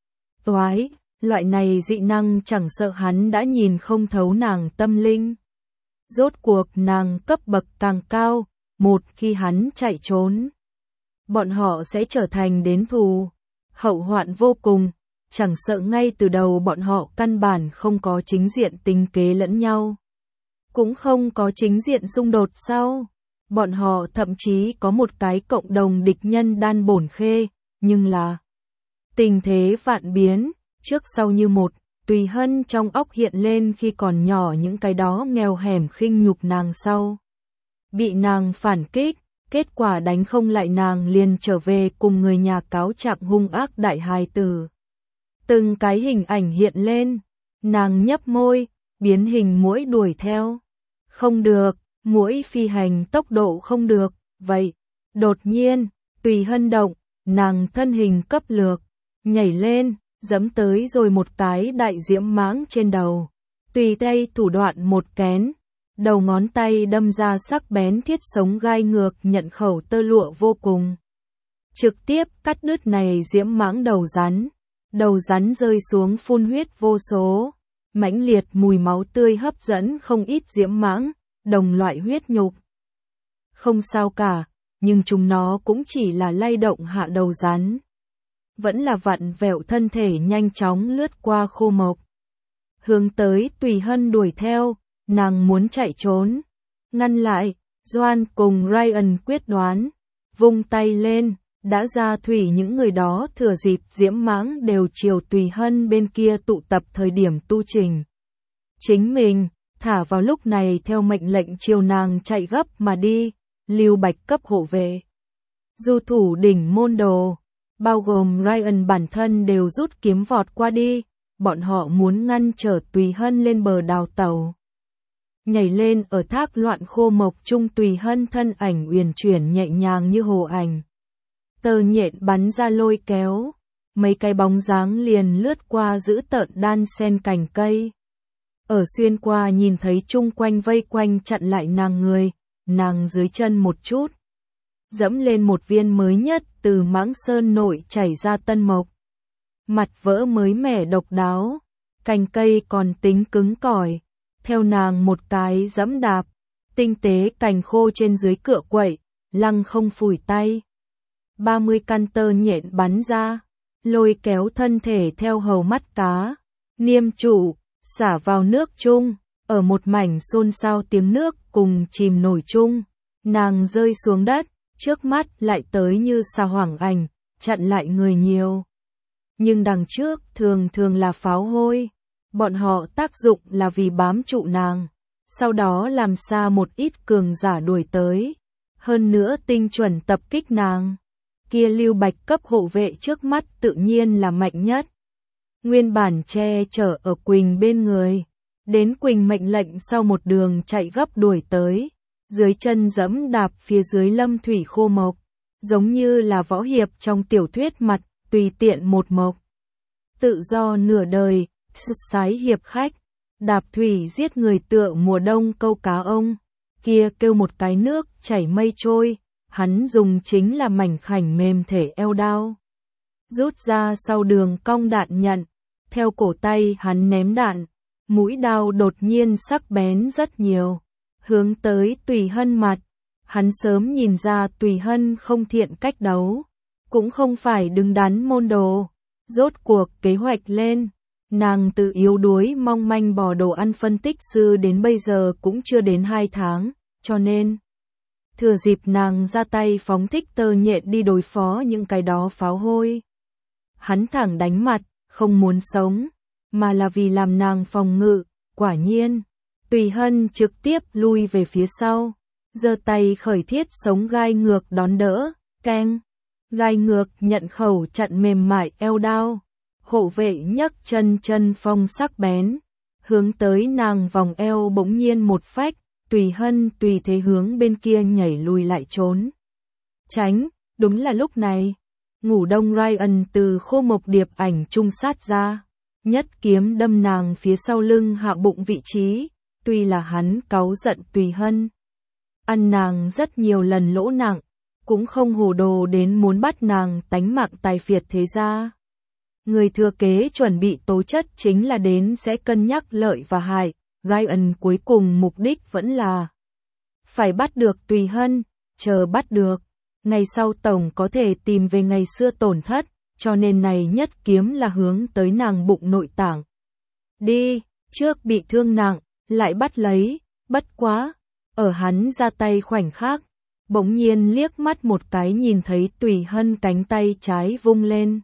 Speaker 1: Toái, loại này dị năng chẳng sợ hắn đã nhìn không thấu nàng tâm linh. Rốt cuộc nàng cấp bậc càng cao, một khi hắn chạy trốn, bọn họ sẽ trở thành đến thù, hậu hoạn vô cùng, chẳng sợ ngay từ đầu bọn họ căn bản không có chính diện tính kế lẫn nhau. cũng không có chính diện xung đột sao? Bọn họ thậm chí có một cái cộng đồng địch nhân Đan Bổn Khê, nhưng là tình thế vạn biến, trước sau như một, Tùy Hân trong óc hiện lên khi còn nhỏ những cái đó nghèo hẻm khinh nhục nàng sau. Bị nàng phản kích, kết quả đánh không lại nàng liền trở về cùng người nhà cáo trạng hung ác đại hài tử. Từng cái hình ảnh hiện lên, nàng nhấp môi, biến hình muỗi đuổi theo. Không được, muỗi phi hành tốc độ không được, vậy. Đột nhiên, Tùy Hân động, nàng thân hình cấp lược, nhảy lên, giẫm tới rồi một cái đại diễm mãng trên đầu. Tùy tay thủ đoạn một kén, đầu ngón tay đâm ra sắc bén thiết sống gai ngược nhận khẩu tơ lụa vô cùng. Trực tiếp cắt đứt này diễm mãng đầu rắn rơi xuống phun huyết vô số. Mãnh liệt mùi máu tươi hấp dẫn không ít diễm mãng, đồng loại huyết nhục. Không sao cả, nhưng chúng nó cũng chỉ là lay động hạ đầu rắn. Vẫn là vặn vẹo thân thể nhanh chóng lướt qua khô mộc. Hướng tới Tùy Hân đuổi theo, nàng muốn chạy trốn. Ngăn lại, Doan cùng Ryan quyết đoán. Vung tay lên, đã ra thủy những người đó thừa dịp diễm mãng đều chiều Tùy Hân bên kia tụ tập thời điểm tu trình. Chính mình, thả vào lúc này theo mệnh lệnh chiều nàng chạy gấp mà đi, Lưu Bạch cấp hộ vệ. Du thủ đỉnh môn đồ, bao gồm Ryan bản thân đều rút kiếm vọt qua đi, bọn họ muốn ngăn trở Tùy Hân lên bờ đào tàu. Nhảy lên ở thác loạn khô mộc trung Tùy Hân thân ảnh uyển chuyển nhẹ nhàng như hồ ảnh. Tơ nhện bắn ra lôi kéo, mấy cái bóng dáng liền lướt qua giữ tợn đan sen cành cây. Ở xuyên qua nhìn thấy chung quanh vây quanh chặn lại nàng người, nàng dưới chân một chút. Dẫm lên một viên mới nhất từ mãng sơn nội chảy ra tân mộc. Mặt vỡ mới mẻ độc đáo, cành cây còn tính cứng cỏi. Theo nàng một cái dẫm đạp, tinh tế cành khô trên dưới cựa quậy, lăng không phủi tay. 30 căn tơ nhện bắn ra, lôi kéo thân thể theo hầu mắt cá, niêm trụ, xả vào nước chung, ở một mảnh xôn xao tiếng nước cùng chìm nổi chung, nàng rơi xuống đất, trước mắt lại tới như xà hoảng ảnh, chặn lại người nhiều. Nhưng đằng trước thường thường là pháo hôi, bọn họ tác dụng là vì bám trụ nàng, sau đó làm xa một ít cường giả đuổi tới, hơn nữa tinh chuẩn tập kích nàng. Kia Lưu Bạch cấp hộ vệ trước mắt tự nhiên là mạnh nhất. Nguyên bản che chở ở Quỳnh bên người, đến Quỳnh mệnh lệnh sau một đường chạy gấp đuổi tới, dưới chân dẫm đạp phía dưới lâm thủy khô mộc, giống như là võ hiệp trong tiểu thuyết mặt, tùy tiện một mộc. Tự do nửa đời, sái hiệp khách, đạp thủy giết người tựa mùa đông câu cá ông, kia kêu một cái nước chảy mây trôi. Hắn dùng chính là mảnh khảnh mềm thể eo đao. Rút ra sau đường cong đạn nhận, theo cổ tay hắn ném đạn, mũi đao đột nhiên sắc bén rất nhiều, hướng tới Tùy Hân mặt. Hắn sớm nhìn ra Tùy Hân không thiện cách đấu, cũng không phải đứng đắn môn đồ. Rốt cuộc kế hoạch lên, nàng từ yếu đuối mong manh bò đồ ăn phân tích sư đến bây giờ cũng chưa đến 2 tháng, cho nên thừa dịp nàng ra tay phóng thích tơ nhện đi đối phó những cái đó pháo hôi. Hắn thẳng đánh mặt, không muốn sống, mà là vì làm nàng phòng ngự, quả nhiên. Tùy Hân trực tiếp lui về phía sau, giơ tay khởi thiết sống gai ngược đón đỡ, keng. Gai ngược nhận khẩu chặn mềm mại eo đao, hộ vệ nhấc chân phong sắc bén, hướng tới nàng vòng eo bỗng nhiên một phách. Tùy Hân tùy thế hướng bên kia nhảy lùi lại trốn. Tránh, đúng là lúc này. Ngủ đông Ryan từ khô mộc điệp ảnh trung sát ra. Nhất kiếm đâm nàng phía sau lưng hạ bụng vị trí. Tuy là hắn cáu giận Tùy Hân. Ăn nàng rất nhiều lần lỗ nặng. Cũng không hồ đồ đến muốn bắt nàng tánh mạng tài phiệt thế ra. Người thừa kế chuẩn bị tố chất chính là đến sẽ cân nhắc lợi và hại. Ryan cuối cùng mục đích vẫn là phải bắt được Tùy Hân, chờ bắt được, ngày sau tổng có thể tìm về ngày xưa tổn thất, cho nên này nhất kiếm là hướng tới nàng bụng nội tạng. Đi, trước bị thương nặng, lại bắt lấy, Bất quá, ở hắn ra tay khoảnh khắc, bỗng nhiên liếc mắt một cái nhìn thấy Tùy Hân cánh tay trái vung lên.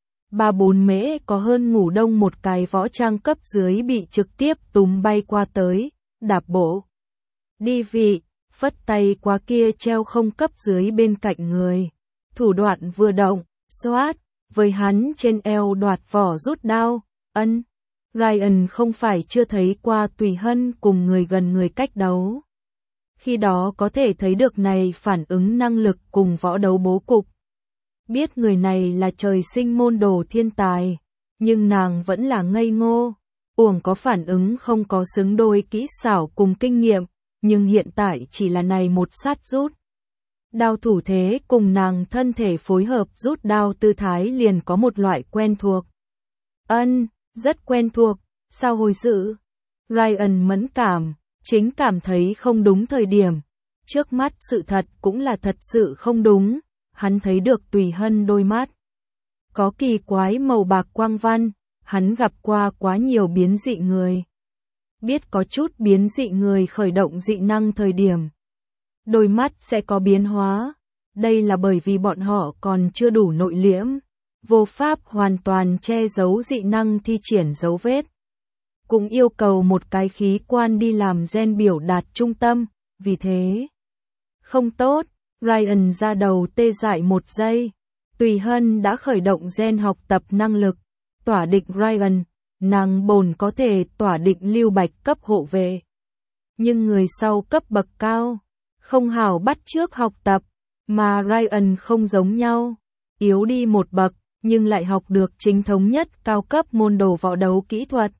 Speaker 1: 3-4 mễ có hơn ngủ đông một cái võ trang cấp dưới bị trực tiếp túm bay qua tới, đạp bộ. Đi vị, phất tay qua kia treo không cấp dưới bên cạnh người. Thủ đoạn vừa động, xoát, với hắn trên eo đoạt vỏ rút đao, ân. Ryan không phải chưa thấy qua Tùy Hân cùng người gần người cách đấu. Khi đó có thể thấy được này phản ứng năng lực cùng võ đấu bố cục. Biết người này là trời sinh môn đồ thiên tài, nhưng nàng vẫn là ngây ngô, uổng có phản ứng không có xứng đôi kỹ xảo cùng kinh nghiệm, nhưng hiện tại chỉ là này một sát rút. Đao thủ thế cùng nàng thân thể phối hợp rút đao tư thái liền có một loại quen thuộc. Ân, rất quen thuộc, sao hồi sự? Ryan mẫn cảm, chính cảm thấy không đúng thời điểm. Trước mắt sự thật cũng là thật sự không đúng, hắn thấy được Tùy Hân đôi mắt. Có kỳ quái màu bạc quang văn, hắn gặp qua quá nhiều biến dị người. Biết có chút biến dị người khởi động dị năng thời điểm. Đôi mắt sẽ có biến hóa, đây là bởi vì bọn họ còn chưa đủ nội liễm, vô pháp hoàn toàn che giấu dị năng thi triển dấu vết. Cũng yêu cầu một cái khí quan đi làm gen biểu đạt trung tâm, vì thế không tốt. Ryan ra đầu tê dại một giây. Tùy Hân đã khởi động gen học tập năng lực. Tỏa định Ryan, nàng bổn có thể tỏa định Lưu Bạch cấp hộ vệ. Nhưng người sau cấp bậc cao, không hảo bắt chước học tập, mà Ryan không giống nhau. Yếu đi một bậc, nhưng lại học được chính thống nhất cao cấp môn đồ võ đấu kỹ thuật.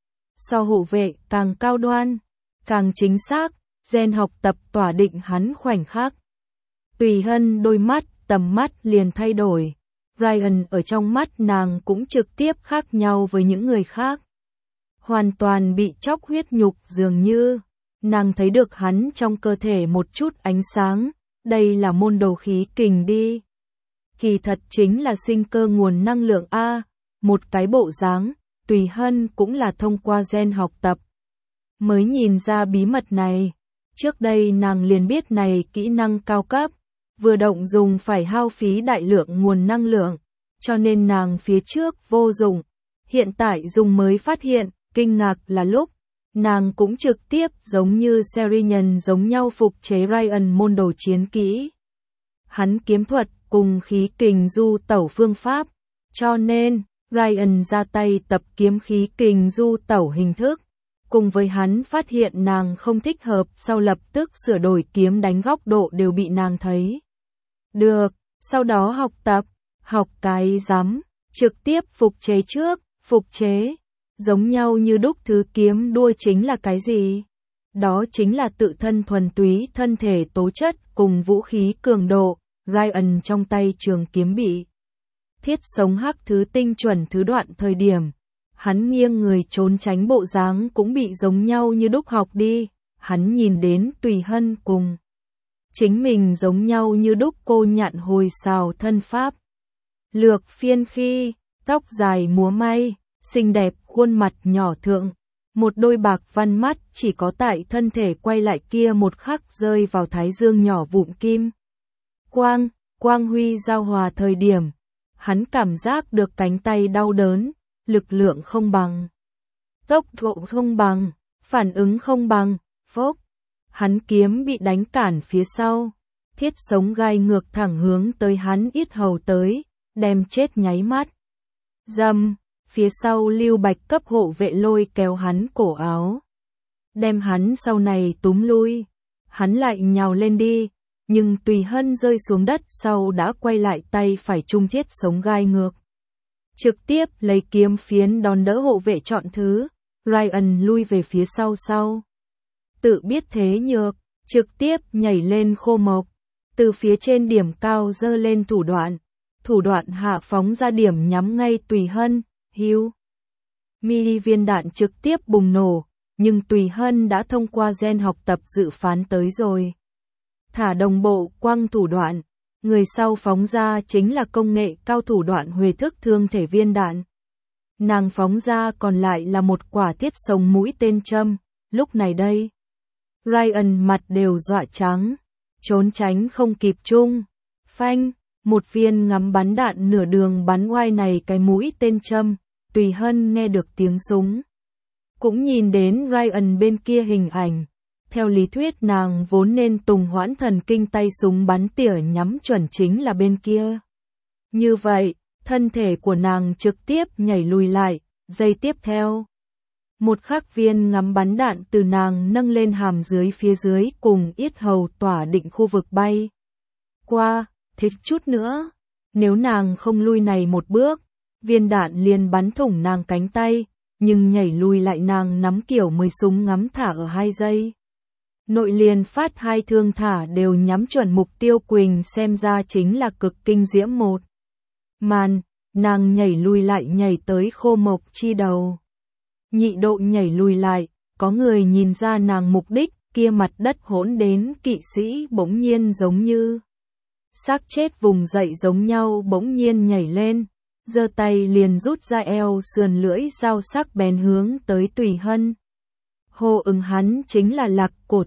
Speaker 1: So hộ vệ càng cao đoan, càng chính xác, gen học tập tỏa định hắn khoảnh khắc. Tùy Hân đôi mắt, tầm mắt liền thay đổi. Ryan ở trong mắt nàng cũng trực tiếp khác nhau với những người khác. Hoàn toàn bị chóc huyết nhục dường như. Nàng thấy được hắn trong cơ thể một chút ánh sáng. Đây là môn đồ khí kình đi. Kỳ thật chính là sinh cơ nguồn năng lượng A. Một cái bộ dáng, Tùy Hân cũng là thông qua gen học tập. Mới nhìn ra bí mật này. Trước đây nàng liền biết này kỹ năng cao cấp. Vừa động dùng phải hao phí đại lượng nguồn năng lượng, cho nên nàng phía trước vô dụng. Hiện tại dùng mới phát hiện, kinh ngạc là lúc, nàng cũng trực tiếp giống như Serian giống nhau phục chế Ryan môn đồ chiến kỹ. Hắn kiếm thuật cùng khí kình du tẩu phương pháp, cho nên Ryan ra tay tập kiếm khí kình du tẩu hình thức. Cùng với hắn phát hiện nàng không thích hợp sau lập tức sửa đổi kiếm đánh góc độ đều bị nàng thấy. Được, sau đó học cái rắm, trực tiếp phục chế trước, phục chế. Giống nhau như đúc thứ kiếm đua chính là cái gì? Đó chính là tự thân thuần túy thân thể tố chất cùng vũ khí cường độ. Ryan trong tay trường kiếm bị thiết sống hắc thứ tinh chuẩn thứ đoạn thời điểm. Hắn nghiêng người trốn tránh bộ dáng cũng bị giống nhau như đúc học đi. Hắn nhìn đến Tùy Hân cùng chính mình giống nhau như đúc cô nhạn hồi xào thân pháp. Lược phiên khi, tóc dài múa may, xinh đẹp khuôn mặt nhỏ thượng. Một đôi bạc văn mắt chỉ có tại thân thể quay lại kia một khắc rơi vào thái dương nhỏ vụn kim. Quang huy giao hòa thời điểm. Hắn cảm giác được cánh tay đau đớn, lực lượng không bằng. Tốc độ không bằng, phản ứng không bằng, phốc. Hắn kiếm bị đánh cản phía sau, thiết sống gai ngược thẳng hướng tới hắn yết hầu tới, đem chết nháy mắt. Dầm, phía sau Lưu Bạch cấp hộ vệ lôi kéo hắn cổ áo. Đem hắn sau này túm lui, hắn lại nhào lên đi, nhưng Tùy Hân rơi xuống đất sau đã quay lại tay phải trung thiết sống gai ngược. Trực tiếp lấy kiếm phiến đòn đỡ hộ vệ chọn thứ, Ryan lui về phía sau. Tự biết thế nhược, trực tiếp nhảy lên khô mộc, từ phía trên điểm cao giơ lên thủ đoạn hạ phóng ra điểm nhắm ngay Tùy Hân, hưu. Mini viên đạn trực tiếp bùng nổ, nhưng Tùy Hân đã thông qua gen học tập dự phán tới rồi. Thả đồng bộ quang thủ đoạn, người sau phóng ra chính là công nghệ cao thủ đoạn huề thức thương thể viên đạn. Nàng phóng ra còn lại là một quả thiết sống mũi tên châm, lúc này đây. Ryan mặt đều dọa trắng, trốn tránh không kịp chung. Phanh, một viên ngắm bắn đạn nửa đường bắn oai này cái mũi tên châm, Tùy Hân nghe được tiếng súng. Cũng nhìn đến Ryan bên kia hình ảnh. Theo lý thuyết nàng vốn nên tùng hoãn thần kinh tay súng bắn tỉa nhắm chuẩn chính là bên kia. Như vậy, thân thể của nàng trực tiếp nhảy lùi lại, giây tiếp theo. Một khắc viên ngắm bắn đạn từ nàng nâng lên hàm dưới phía dưới cùng yết hầu tỏa định khu vực bay. Qua, thích chút nữa. Nếu nàng không lui này một bước, viên đạn liền bắn thủng nàng cánh tay, nhưng nhảy lùi lại nàng nắm kiểu 10 súng ngắm thả ở 2 giây. Nội liền phát 2 thương thả đều nhắm chuẩn mục tiêu Quỳnh xem ra chính là cực kinh diễm một. Màn, nàng nhảy lùi lại nhảy tới Khô Mộc Chi đầu. Nhị độ nhảy lùi lại, có người nhìn ra nàng mục đích, kia mặt đất hỗn đến kỵ sĩ bỗng nhiên giống như xác chết vùng dậy giống nhau bỗng nhiên nhảy lên, giơ tay liền rút ra eo sườn lưỡi dao sắc bén hướng tới Tùy Hân. Hô ứng hắn chính là Lạc cổ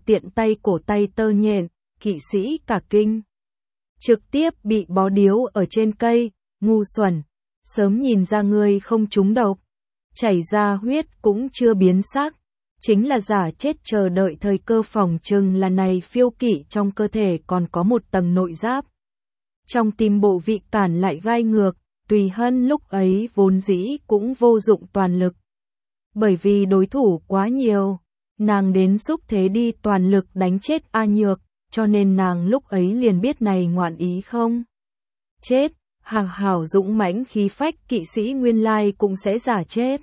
Speaker 1: tay tơ nhện, kỵ sĩ cả kinh. Trực tiếp bị bó điếu ở trên cây, ngu xuẩn, sớm nhìn ra ngươi không trúng độc, chảy ra huyết cũng chưa biến sắc, chính là giả chết chờ đợi thời cơ phòng chừng là này phiêu kỵ trong cơ thể còn có một tầng nội giáp. Trong tim bộ vị cản lại gai ngược, Tùy Hân lúc ấy vốn dĩ cũng vô dụng toàn lực. Bởi vì đối thủ quá nhiều, nàng đến xúc thế đi toàn lực đánh chết A Nhược, cho nên nàng lúc ấy liền biết này ngoạn ý không. Chết, hảo dũng mãnh khí phách kỵ sĩ nguyên lai cũng sẽ giả chết.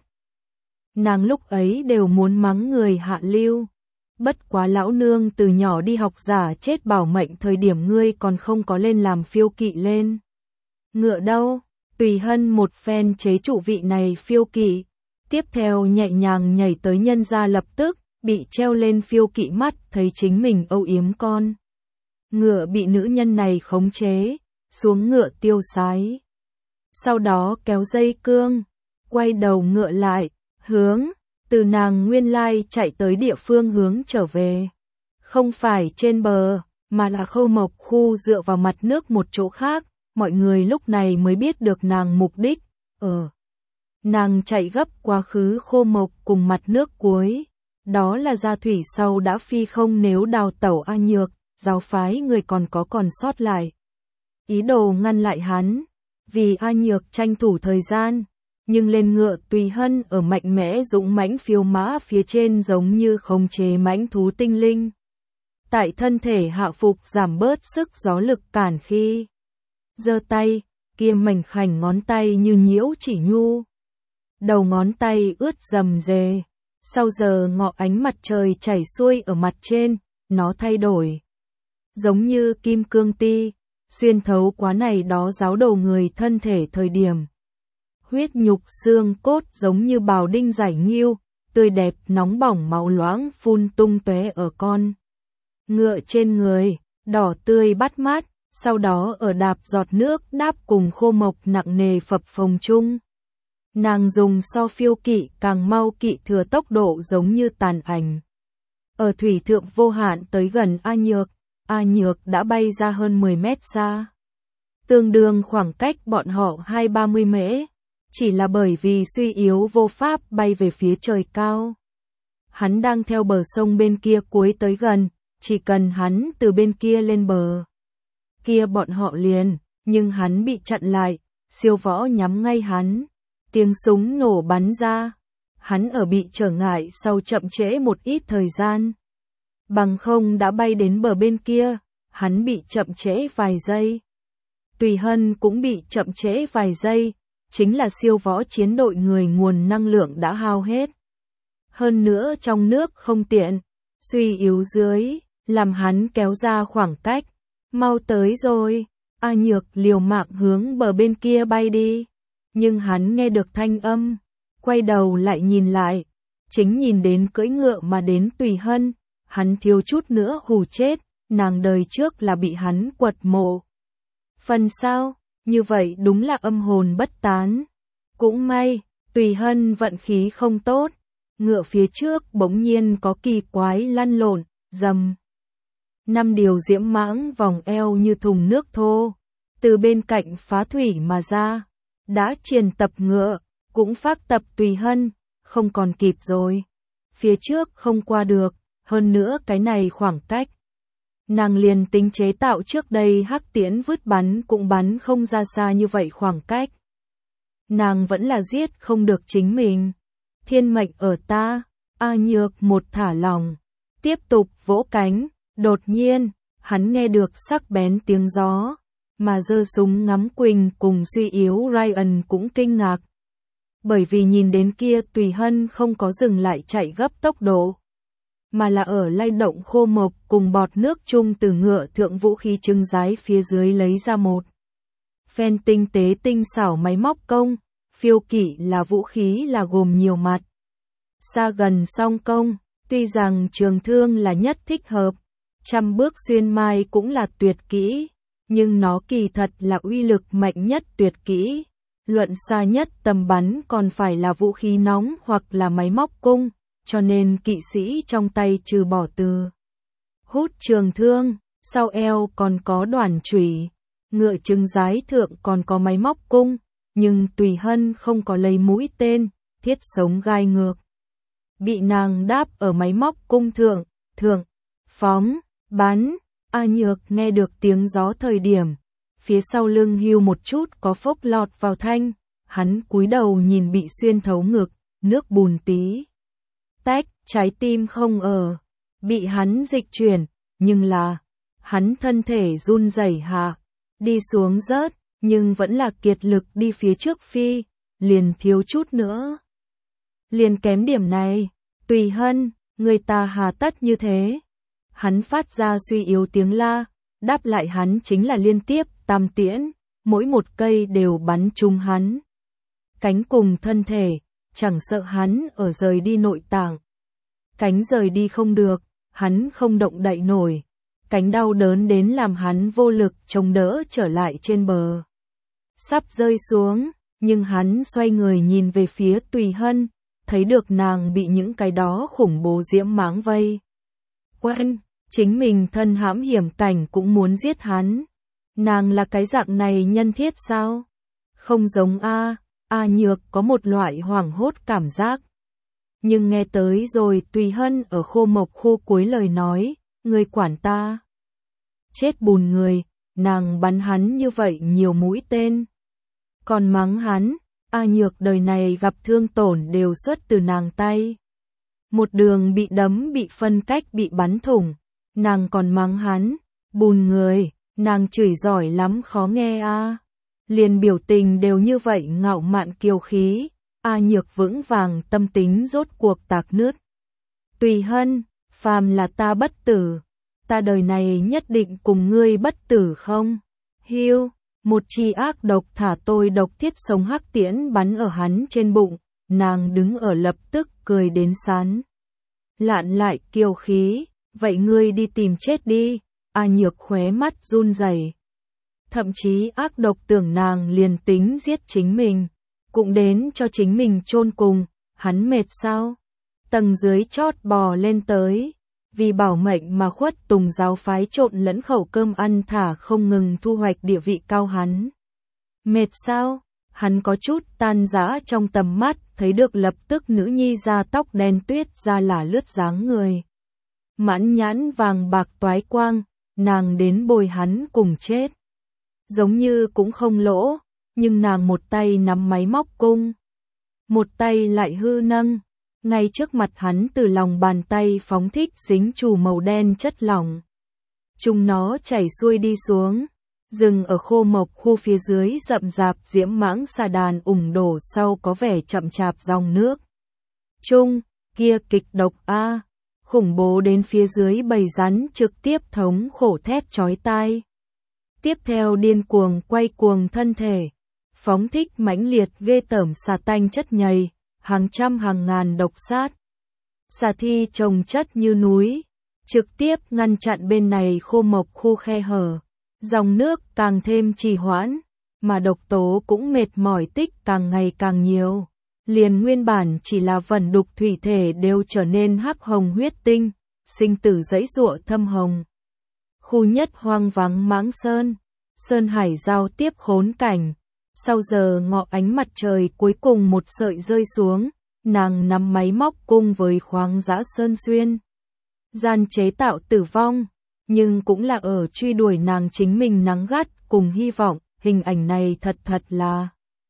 Speaker 1: Nàng lúc ấy đều muốn mắng người hạ lưu. Bất quá lão nương từ nhỏ đi học giả chết bảo mệnh thời điểm ngươi còn không có lên làm phiêu kỵ lên. Ngựa đâu, Tùy Hân một phen chế trụ vị này phiêu kỵ. Tiếp theo nhẹ nhàng nhảy tới nhân gia lập tức, bị treo lên phiêu kỵ mắt thấy chính mình âu yếm con. Ngựa bị nữ nhân này khống chế, xuống ngựa tiêu sái. Sau đó kéo dây cương, quay đầu ngựa lại, hướng từ nàng nguyên lai chạy tới địa phương hướng trở về. Không phải trên bờ, mà là Khâu Mộc khu dựa vào mặt nước một chỗ khác, mọi người lúc này mới biết được nàng mục đích. Nàng chạy gấp quá khứ Khô Mộc cùng mặt nước cuối. Đó là ra thủy sau đã phi không nếu đào tẩu A Nhược, giáo phái người còn sót lại. Ý đồ ngăn lại hắn, vì A Nhược tranh thủ thời gian. Nhưng lên ngựa Tùy Hân ở mạnh mẽ dũng mãnh phiêu mã phía trên giống như khống chế mãnh thú tinh linh. Tại thân thể hạ phục giảm bớt sức gió lực cản khi giơ tay, kia mảnh khảnh ngón tay như nhiễu chỉ nhu. Đầu ngón tay ướt rầm rề, sau giờ ngọ ánh mặt trời chảy xuôi ở mặt trên, nó thay đổi. Giống như kim cương ti, xuyên thấu quá này đó giáo đầu người thân thể thời điểm. Huyết nhục xương cốt giống như bào đinh giải nghiêu, tươi đẹp nóng bỏng máu loãng phun tung tóe ở con ngựa trên người, đỏ tươi bắt mắt, sau đó ở đạp giọt nước đáp cùng Khô Mộc nặng nề phập phồng chung. Nàng dùng so phiêu kỵ càng mau kỵ thừa tốc độ giống như tàn ảnh. Ở thủy thượng vô hạn tới gần A Nhược đã bay ra hơn 10 mét xa. Tương đương khoảng cách bọn họ 20-30 mễ. Chỉ là bởi vì suy yếu vô pháp bay về phía trời cao. Hắn đang theo bờ sông bên kia cuối tới gần, chỉ cần hắn từ bên kia lên bờ. Kia bọn họ liền, nhưng hắn bị chặn lại, siêu võ nhắm ngay hắn. Tiếng súng nổ bắn ra. Hắn ở bị trở ngại sau chậm trễ một ít thời gian. Bằng không đã bay đến bờ bên kia, hắn bị chậm trễ vài giây. Tùy Hân cũng bị chậm trễ vài giây. Chính là siêu võ chiến đội người nguồn năng lượng đã hao hết. Hơn nữa trong nước không tiện, suy yếu dưới, làm hắn kéo ra khoảng cách. Mau tới rồi, A Nhược liều mạng hướng bờ bên kia bay đi. Nhưng hắn nghe được thanh âm, quay đầu lại nhìn lại, chính nhìn đến cưỡi ngựa mà đến Tùy Hân, hắn thiếu chút nữa hù chết, nàng đời trước là bị hắn quật mộ. Phần sau, như vậy đúng là âm hồn bất tán. Cũng may, Tùy Hân vận khí không tốt, ngựa phía trước bỗng nhiên có kỳ quái lăn lộn, Dầm. 5 điều diễm mãng vòng eo như thùng nước thô, từ bên cạnh phá thủy mà ra. Đã triền tập ngựa, cũng phác tập Tùy Hân, không còn kịp rồi. Phía trước không qua được, hơn nữa cái này khoảng cách. Nàng liền tính chế tạo trước đây hắc tiễn vứt bắn cũng bắn không ra xa như vậy khoảng cách. Nàng vẫn là giết không được chính mình. Thiên mệnh ở ta, A Nhược một thả lòng. Tiếp tục vỗ cánh, đột nhiên, hắn nghe được sắc bén tiếng gió. Mà giơ súng ngắm Quỳnh cùng suy yếu Ryan cũng kinh ngạc. Bởi vì nhìn đến kia Tùy Hân không có dừng lại chạy gấp tốc độ. Mà là ở lay động khô mộc cùng bọt nước chung từ ngựa thượng vũ khí trưng giái phía dưới lấy ra một. Phen tinh tế tinh xảo máy móc công, phiêu kỵ là vũ khí là gồm nhiều mặt. Xa gần song công, tuy rằng trường thương là nhất thích hợp, trăm bước xuyên mai cũng là tuyệt kỹ, nhưng nó kỳ thật là uy lực mạnh nhất tuyệt kỹ. Luận xa nhất tầm bắn còn phải là vũ khí nóng hoặc là máy móc cung, cho nên kỵ sĩ trong tay trừ bỏ từ hút trường thương, sau eo còn có đoàn chủy, ngựa trưng giái thượng còn có máy móc cung, nhưng Tùy Hân không có lấy mũi tên, thiết sống gai ngược. Bị nàng đáp ở máy móc cung thượng, phóng, bắn, A Nhược nghe được tiếng gió thời điểm. Phía sau lưng hưu một chút có phốc lọt vào thanh, hắn cúi đầu nhìn bị xuyên thấu ngực, nước bùn tí. Tách, trái tim không ở, bị hắn dịch chuyển, nhưng là, hắn thân thể run rẩy hạ, đi xuống rớt, nhưng vẫn là kiệt lực đi phía trước phi, liền thiếu chút nữa. Liền kém điểm này, Tùy Hân, người ta hà tất như thế. Hắn phát ra suy yếu tiếng la, đáp lại hắn chính là liên tiếp tam tiễn, mỗi một cây đều bắn trúng hắn. Cánh cùng thân thể, chẳng sợ hắn ở rời đi nội tạng. Cánh rời đi không được, hắn không động đậy nổi. Cánh đau đớn đến làm hắn vô lực chống đỡ trở lại trên bờ. Sắp rơi xuống, nhưng hắn xoay người nhìn về phía Tùy Hân, thấy được nàng bị những cái đó khủng bố diễm mãng vây. Quen, chính mình thân hãm hiểm cảnh cũng muốn giết hắn. Nàng là cái dạng này nhân thiết sao? Không giống A Nhược có một loại hoảng hốt cảm giác. Nhưng nghe tới rồi Tùy Hân ở khô mộc khu cuối lời nói, người quản ta. Chết bùn người, nàng bắn hắn như vậy nhiều mũi tên. Còn mắng hắn, A Nhược đời này gặp thương tổn đều xuất từ nàng tay. Một đường bị đấm bị phân cách bị bắn thủng, nàng còn mắng hắn, bùn người, nàng chửi giỏi lắm khó nghe a. Liền biểu tình đều như vậy ngạo mạn kiêu khí, A Nhược vững vàng tâm tính rốt cuộc tạc nứt. Tùy Hân, phàm là ta bất tử, ta đời này nhất định cùng ngươi bất tử không? Hiu, một chi ác độc thả tôi độc thiết sống hắc tiễn bắn ở hắn trên bụng, nàng đứng ở lập tức cười đến sán. Lạn lại kiêu khí, vậy ngươi đi tìm chết đi, A Nhược khóe mắt run rẩy. Thậm chí ác độc tưởng nàng liền tính giết chính mình, cũng đến cho chính mình chôn cùng, hắn mệt sao? Tầng dưới chót bò lên tới, vì bảo mệnh mà khuất tùng giáo phái trộn lẫn khẩu cơm ăn thả không ngừng thu hoạch địa vị cao hắn. Mệt sao? Hắn có chút tan rã trong tầm mắt, thấy được lập tức nữ nhi da tóc đen tuyết da là lướt dáng người. Mãn nhãn vàng bạc toái quang, nàng đến bồi hắn cùng chết. Giống như cũng không lỗ, nhưng nàng một tay nắm máy móc cung, một tay lại hư nâng, ngay trước mặt hắn từ lòng bàn tay phóng thích dính chù màu đen chất lỏng. Chúng nó chảy xuôi đi xuống, dừng ở khô mộc khu phía dưới rậm rạp diễm mãng xà đàn ủng đổ sau có vẻ chậm chạp dòng nước. Kia kịch độc a, khủng bố đến phía dưới bầy rắn trực tiếp thống khổ thét chói tai. Tiếp theo điên cuồng quay cuồng thân thể, phóng thích mãnh liệt ghê tởm xà tanh chất nhầy, hàng trăm hàng ngàn độc sát. Xà thi chồng chất như núi, trực tiếp ngăn chặn bên này khô mộc khu khe hở. Dòng nước càng thêm trì hoãn, mà độc tố cũng mệt mỏi tích càng ngày càng nhiều. Liền nguyên bản chỉ là vẩn đục thủy thể đều trở nên hắc hồng huyết tinh, sinh tử dãy giụa thâm hồng. Khu nhất hoang vắng mãng sơn, sơn hải giao tiếp khốn cảnh. Sau giờ ngọ ánh mặt trời cuối cùng một sợi rơi xuống, nàng nắm máy móc cùng với khoáng dã sơn xuyên. Gian chế tạo tử vong, nhưng cũng là ở truy đuổi nàng chính mình nắng gắt cùng hy vọng, hình ảnh này thật là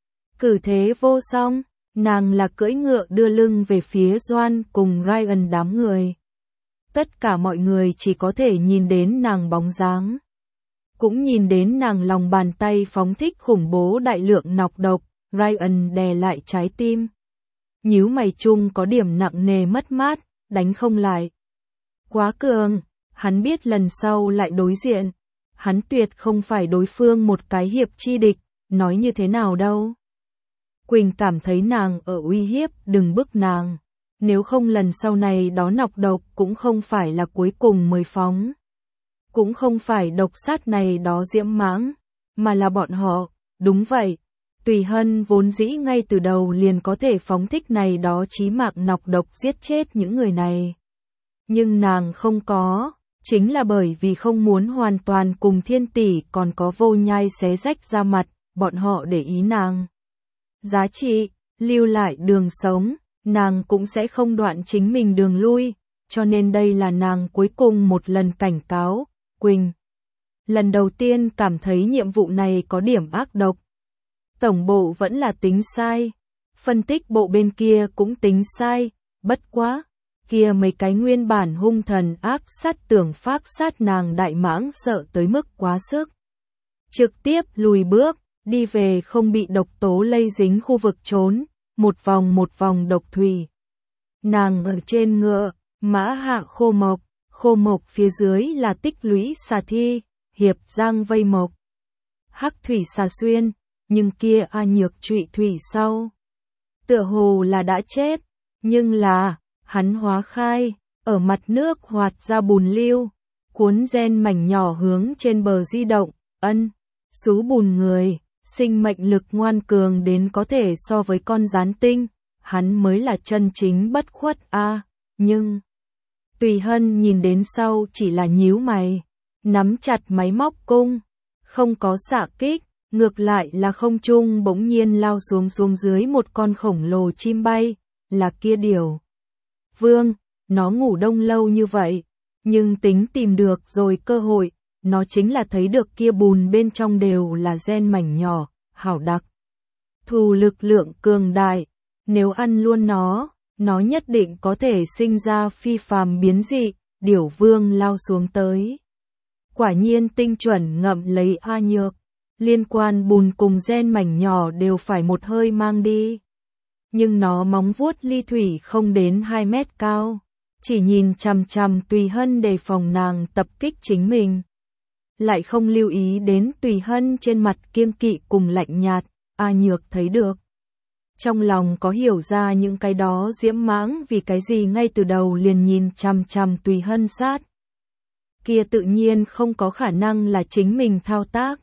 Speaker 1: cử thế vô song, nàng là cưỡi ngựa đưa lưng về phía Doan cùng Ryan đám người. Tất cả mọi người chỉ có thể nhìn đến nàng bóng dáng. Cũng nhìn đến nàng lòng bàn tay phóng thích khủng bố đại lượng nọc độc, Ryan đè lại trái tim. Nhíu mày chung có điểm nặng nề mất mát, đánh không lại. Quá cường, hắn biết lần sau lại đối diện. Hắn tuyệt không phải đối phương một cái hiệp chi địch, nói như thế nào đâu. Quỳnh cảm thấy nàng ở uy hiếp, đừng bức nàng. Nếu không lần sau này đó nọc độc cũng không phải là cuối cùng mới phóng. Cũng không phải độc sát này đó diễm mãng, mà là bọn họ, đúng vậy. Tùy Hân vốn dĩ ngay từ đầu liền có thể phóng thích này đó chí mạng nọc độc giết chết những người này. Nhưng nàng không có, chính là bởi vì không muốn hoàn toàn cùng Thiên Tỷ còn có Vô Nhai xé rách ra mặt, bọn họ để ý nàng. Giá trị, lưu lại đường sống, nàng cũng sẽ không đoạn chính mình đường lui, cho nên đây là nàng cuối cùng một lần cảnh cáo. Quỳnh lần đầu tiên cảm thấy nhiệm vụ này có điểm ác độc. Tổng bộ vẫn là tính sai, phân tích bộ bên kia cũng tính sai, bất quá, kia mấy cái nguyên bản hung thần ác sát tưởng phác sát nàng đại mãng sợ tới mức quá sức. Trực tiếp lùi bước, đi về không bị độc tố lây dính khu vực trốn, một vòng độc thủy. Nàng ở trên ngựa, mã hạ khô mộc phía dưới là tích lũy xà thi, hiệp giang vây mộc. Hắc thủy xà xuyên, nhưng kia A Nhược trụy thủy sau. Tựa hồ là đã chết, nhưng là, hắn hóa khai, ở mặt nước hoạt ra bùn lưu, cuốn gen mảnh nhỏ hướng trên bờ di động, xú bùn người, sinh mệnh lực ngoan cường đến có thể so với con gián tinh, hắn mới là chân chính bất khuất a. Nhưng Tùy Hân nhìn đến sau chỉ là nhíu mày, nắm chặt máy móc cung, không có xạ kích, ngược lại là không trung bỗng nhiên lao xuống dưới một con khổng lồ chim bay, là kia điểu vương, nó ngủ đông lâu như vậy, nhưng tính tìm được rồi cơ hội, nó chính là thấy được kia bùn bên trong đều là gen mảnh nhỏ, hảo đặc. Thù lực lượng cường đại, nếu ăn luôn nó nhất định có thể sinh ra phi phàm biến dị, điểu vương lao xuống tới. Quả nhiên tinh chuẩn ngậm lấy A Nhược, liên quan bùn cùng gen mảnh nhỏ đều phải một hơi mang đi. Nhưng nó móng vuốt ly thủy không đến 2 mét cao, chỉ nhìn chằm chằm Tùy Hân đề phòng nàng tập kích chính mình. Lại không lưu ý đến Tùy Hân trên mặt kiêng kỵ cùng lạnh nhạt, A Nhược thấy được. Trong lòng có hiểu ra những cái đó diễm mãng vì cái gì ngay từ đầu liền nhìn chằm chằm Tùy Hân sát. Kia tự nhiên không có khả năng là chính mình thao tác.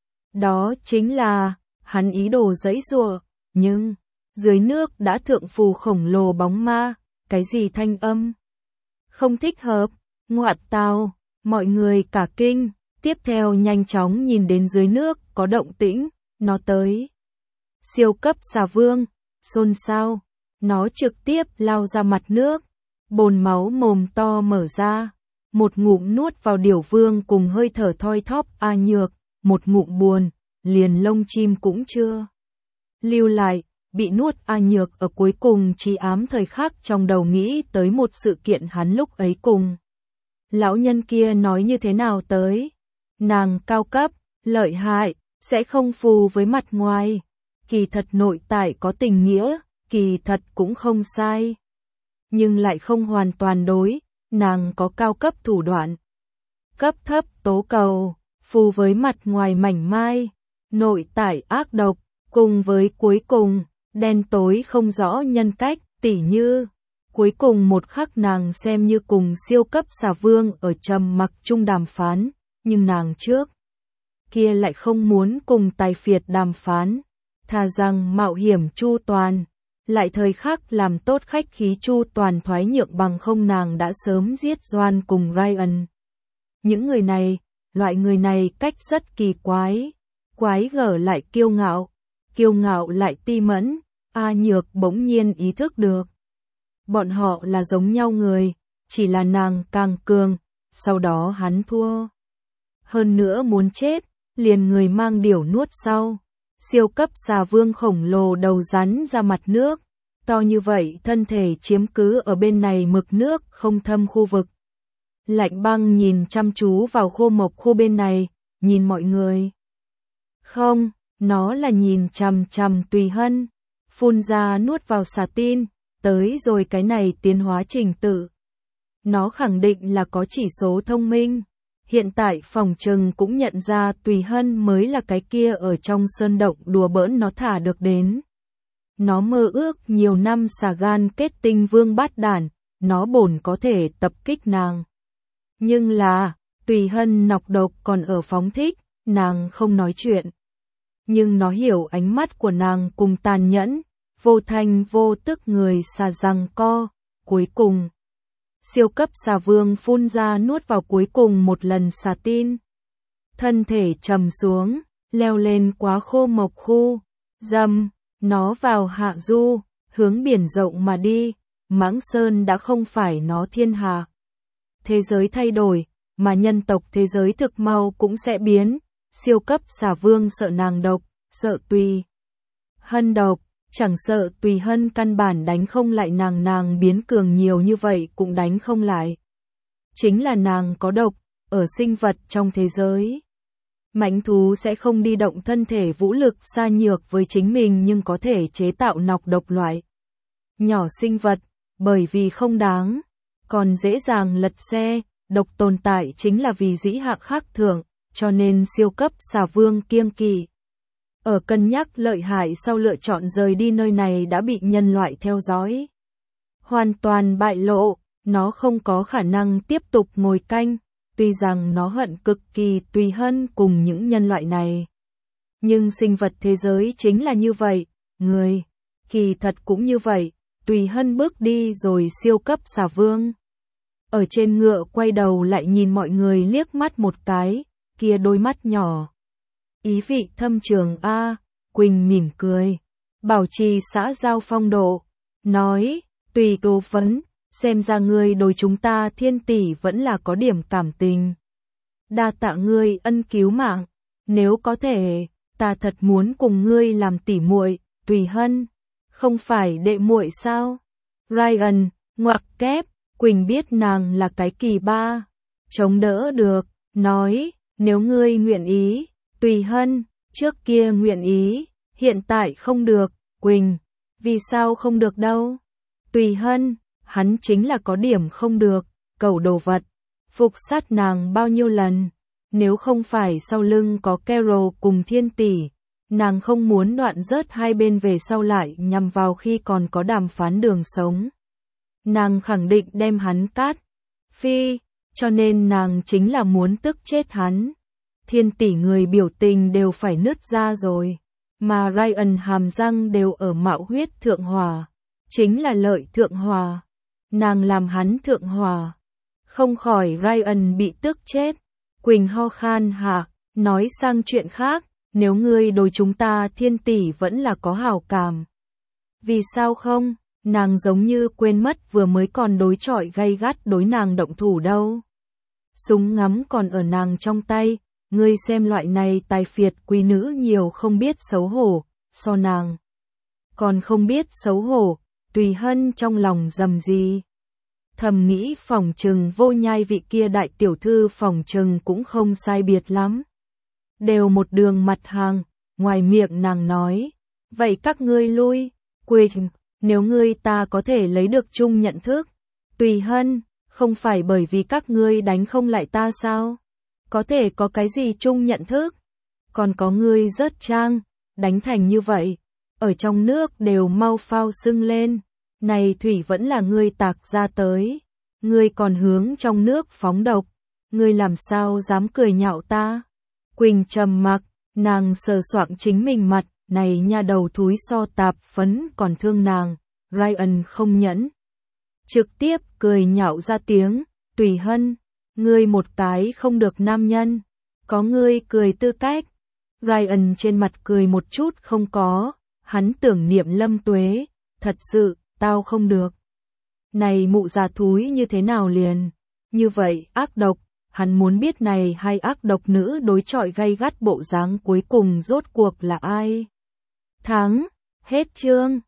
Speaker 1: Đó chính là, hắn ý đồ giãy giụa, nhưng dưới nước đã thượng phù khổng lồ bóng ma, cái gì thanh âm? Không thích hợp, ngoại tào, mọi người cả kinh, tiếp theo nhanh chóng nhìn đến dưới nước có động tĩnh, nó tới. Siêu cấp xà vương, xôn xao, nó trực tiếp lao ra mặt nước, bồn máu mồm to mở ra, một ngụm nuốt vào điểu vương cùng hơi thở thoi thóp A Nhược, một ngụm buồn, liền lông chim cũng chưa lưu lại, bị nuốt A Nhược ở cuối cùng chỉ ám thời khắc trong đầu nghĩ tới một sự kiện hắn lúc ấy cùng. Lão nhân kia nói như thế nào tới? Nàng cao cấp, lợi hại, sẽ không phù với mặt ngoài. Kỳ thật nội tại có tình nghĩa, kỳ thật cũng không sai. Nhưng lại không hoàn toàn đối, nàng có cao cấp thủ đoạn. Cấp thấp tố cầu, phù với mặt ngoài mảnh mai, nội tại ác độc, cùng với cuối cùng, đen tối không rõ nhân cách, tỉ như. Cuối cùng một khắc nàng xem như cùng siêu cấp xà vương ở trầm mặc chung đàm phán, nhưng nàng trước kia lại không muốn cùng tài phiệt đàm phán, thà rằng mạo hiểm chu toàn, lại thời khắc làm tốt khách khí chu toàn thoái nhượng, bằng không nàng đã sớm giết Doan cùng Ryan. Những người này, loại người này cách rất kỳ quái, quái gở lại kiêu ngạo lại ti mẫn. A Nhược bỗng nhiên ý thức được. Bọn họ là giống nhau người, chỉ là nàng càng cường, sau đó hắn thua. Hơn nữa muốn chết, liền người mang điểu nuốt sau. Siêu cấp xà vương khổng lồ đầu rắn ra mặt nước, to như vậy thân thể chiếm cứ ở bên này mực nước không thâm khu vực. Lạnh băng nhìn chăm chú vào khô mộc khô bên này, nhìn mọi người. Không, nó là nhìn chằm chằm Tùy Hân, phun ra nuốt vào xà tin, tới rồi cái này tiến hóa trình tự. Nó khẳng định là có chỉ số thông minh. Hiện tại phòng trừng cũng nhận ra Tùy Hân mới là cái kia ở trong sơn động đùa bỡn nó thả được đến. Nó mơ ước nhiều năm xà gan kết tinh vương bát đản, nó bổn có thể tập kích nàng. Nhưng là, Tùy Hân nọc độc còn ở phóng thích, nàng không nói chuyện. Nhưng nó hiểu ánh mắt của nàng cùng tàn nhẫn, vô thanh vô tức người xà giằng co, cuối cùng. Siêu cấp xà vương phun ra nuốt vào cuối cùng một lần xà tin. Thân thể trầm xuống, leo lên quá khô mộc khu, dầm, nó vào hạ du, hướng biển rộng mà đi, Mãng Sơn đã không phải nó thiên hạ. Thế giới thay đổi, mà nhân tộc thế giới thực mau cũng sẽ biến, siêu cấp xà vương sợ nàng độc, sợ Tùy Hân độc. Chẳng sợ Tùy Hân căn bản đánh không lại nàng biến cường nhiều như vậy cũng đánh không lại. Chính là nàng có độc, ở sinh vật trong thế giới. Mãnh thú sẽ không đi động thân thể vũ lực xa nhược với chính mình nhưng có thể chế tạo nọc độc loại. Nhỏ sinh vật, bởi vì không đáng, còn dễ dàng lật xe, độc tồn tại chính là vì dĩ hạ khắc thượng, cho nên siêu cấp xà vương kiêng kỵ. Ở cân nhắc lợi hại sau lựa chọn rời đi nơi này đã bị nhân loại theo dõi. Hoàn toàn bại lộ, nó không có khả năng tiếp tục ngồi canh, tuy rằng nó hận cực kỳ Tùy Hân cùng những nhân loại này. Nhưng sinh vật thế giới chính là như vậy, người, kỳ thật cũng như vậy, Tùy Hân bước đi rồi siêu cấp xà vương. Ở trên ngựa quay đầu lại nhìn mọi người liếc mắt một cái, kia đôi mắt nhỏ. Ý vị thâm trường a, Quỳnh mỉm cười, bảo trì xã giao phong độ, nói, Tùy cố vấn, xem ra ngươi đối chúng ta Thiên tỷ vẫn là có điểm cảm tình. Đa tạ ngươi ân cứu mạng, nếu có thể, ta thật muốn cùng ngươi làm tỉ muội, Tùy Hân, không phải đệ muội sao? Ryan, ngoặc kép, Quỳnh biết nàng là cái kỳ ba, chống đỡ được, nói, nếu ngươi nguyện ý. Tùy Hân, trước kia nguyện ý, hiện tại không được, Quỳnh, vì sao không được đâu? Tùy Hân, hắn chính là có điểm không được, cẩu đồ vật, phục sát nàng bao nhiêu lần, nếu không phải sau lưng có Carol cùng Thiên tỷ, nàng không muốn đoạn rớt hai bên về sau lại nhằm vào khi còn có đàm phán đường sống. Nàng khẳng định đem hắn cát, phi, cho nên nàng chính là muốn tức chết hắn. Thiên tỷ người biểu tình đều phải nứt ra rồi, mà Ryan hàm răng đều ở mạo huyết thượng hòa, chính là lợi thượng hòa. Nàng làm hắn thượng hòa, không khỏi Ryan bị tức chết. Quỳnh ho khan hạ, nói sang chuyện khác, nếu ngươi đối chúng ta Thiên tỷ vẫn là có hảo cảm. Vì sao không, nàng giống như quên mất vừa mới còn đối chọi gay gắt đối nàng động thủ đâu. Súng ngắm còn ở nàng trong tay. Ngươi xem loại này tài phiệt quý nữ nhiều không biết xấu hổ, so nàng còn không biết xấu hổ, Tùy Hân trong lòng rầm gì. Thầm nghĩ phòng trừng Vô Nhai vị kia đại tiểu thư phòng trừng cũng không sai biệt lắm. Đều một đường mặt hàng, ngoài miệng nàng nói, vậy các ngươi lui, Quỳnh, nếu ngươi ta có thể lấy được chung nhận thức. Tùy Hân, không phải bởi vì các ngươi đánh không lại ta sao? Có thể có cái gì chung nhận thức? Còn có ngươi rớt trang, đánh thành như vậy, ở trong nước đều mau phao sưng lên, này thủy vẫn là ngươi tạc ra tới, ngươi còn hướng trong nước phóng độc, ngươi làm sao dám cười nhạo ta? Quỳnh trầm mặc, nàng sờ soạng chính mình mặt, này nha đầu thúi so tạp phấn còn thương nàng, Ryan không nhẫn. Trực tiếp cười nhạo ra tiếng, Tùy Hân, ngươi một cái không được nam nhân, có ngươi cười tư cách. Ryan trên mặt cười một chút không có, hắn tưởng niệm Lâm Tuế, thật sự, tao không được. Này mụ già thúi như thế nào liền, như vậy ác độc, hắn muốn biết này hai ác độc nữ đối chọi gay gắt bộ dáng cuối cùng rốt cuộc là ai. Thắng, hết chương.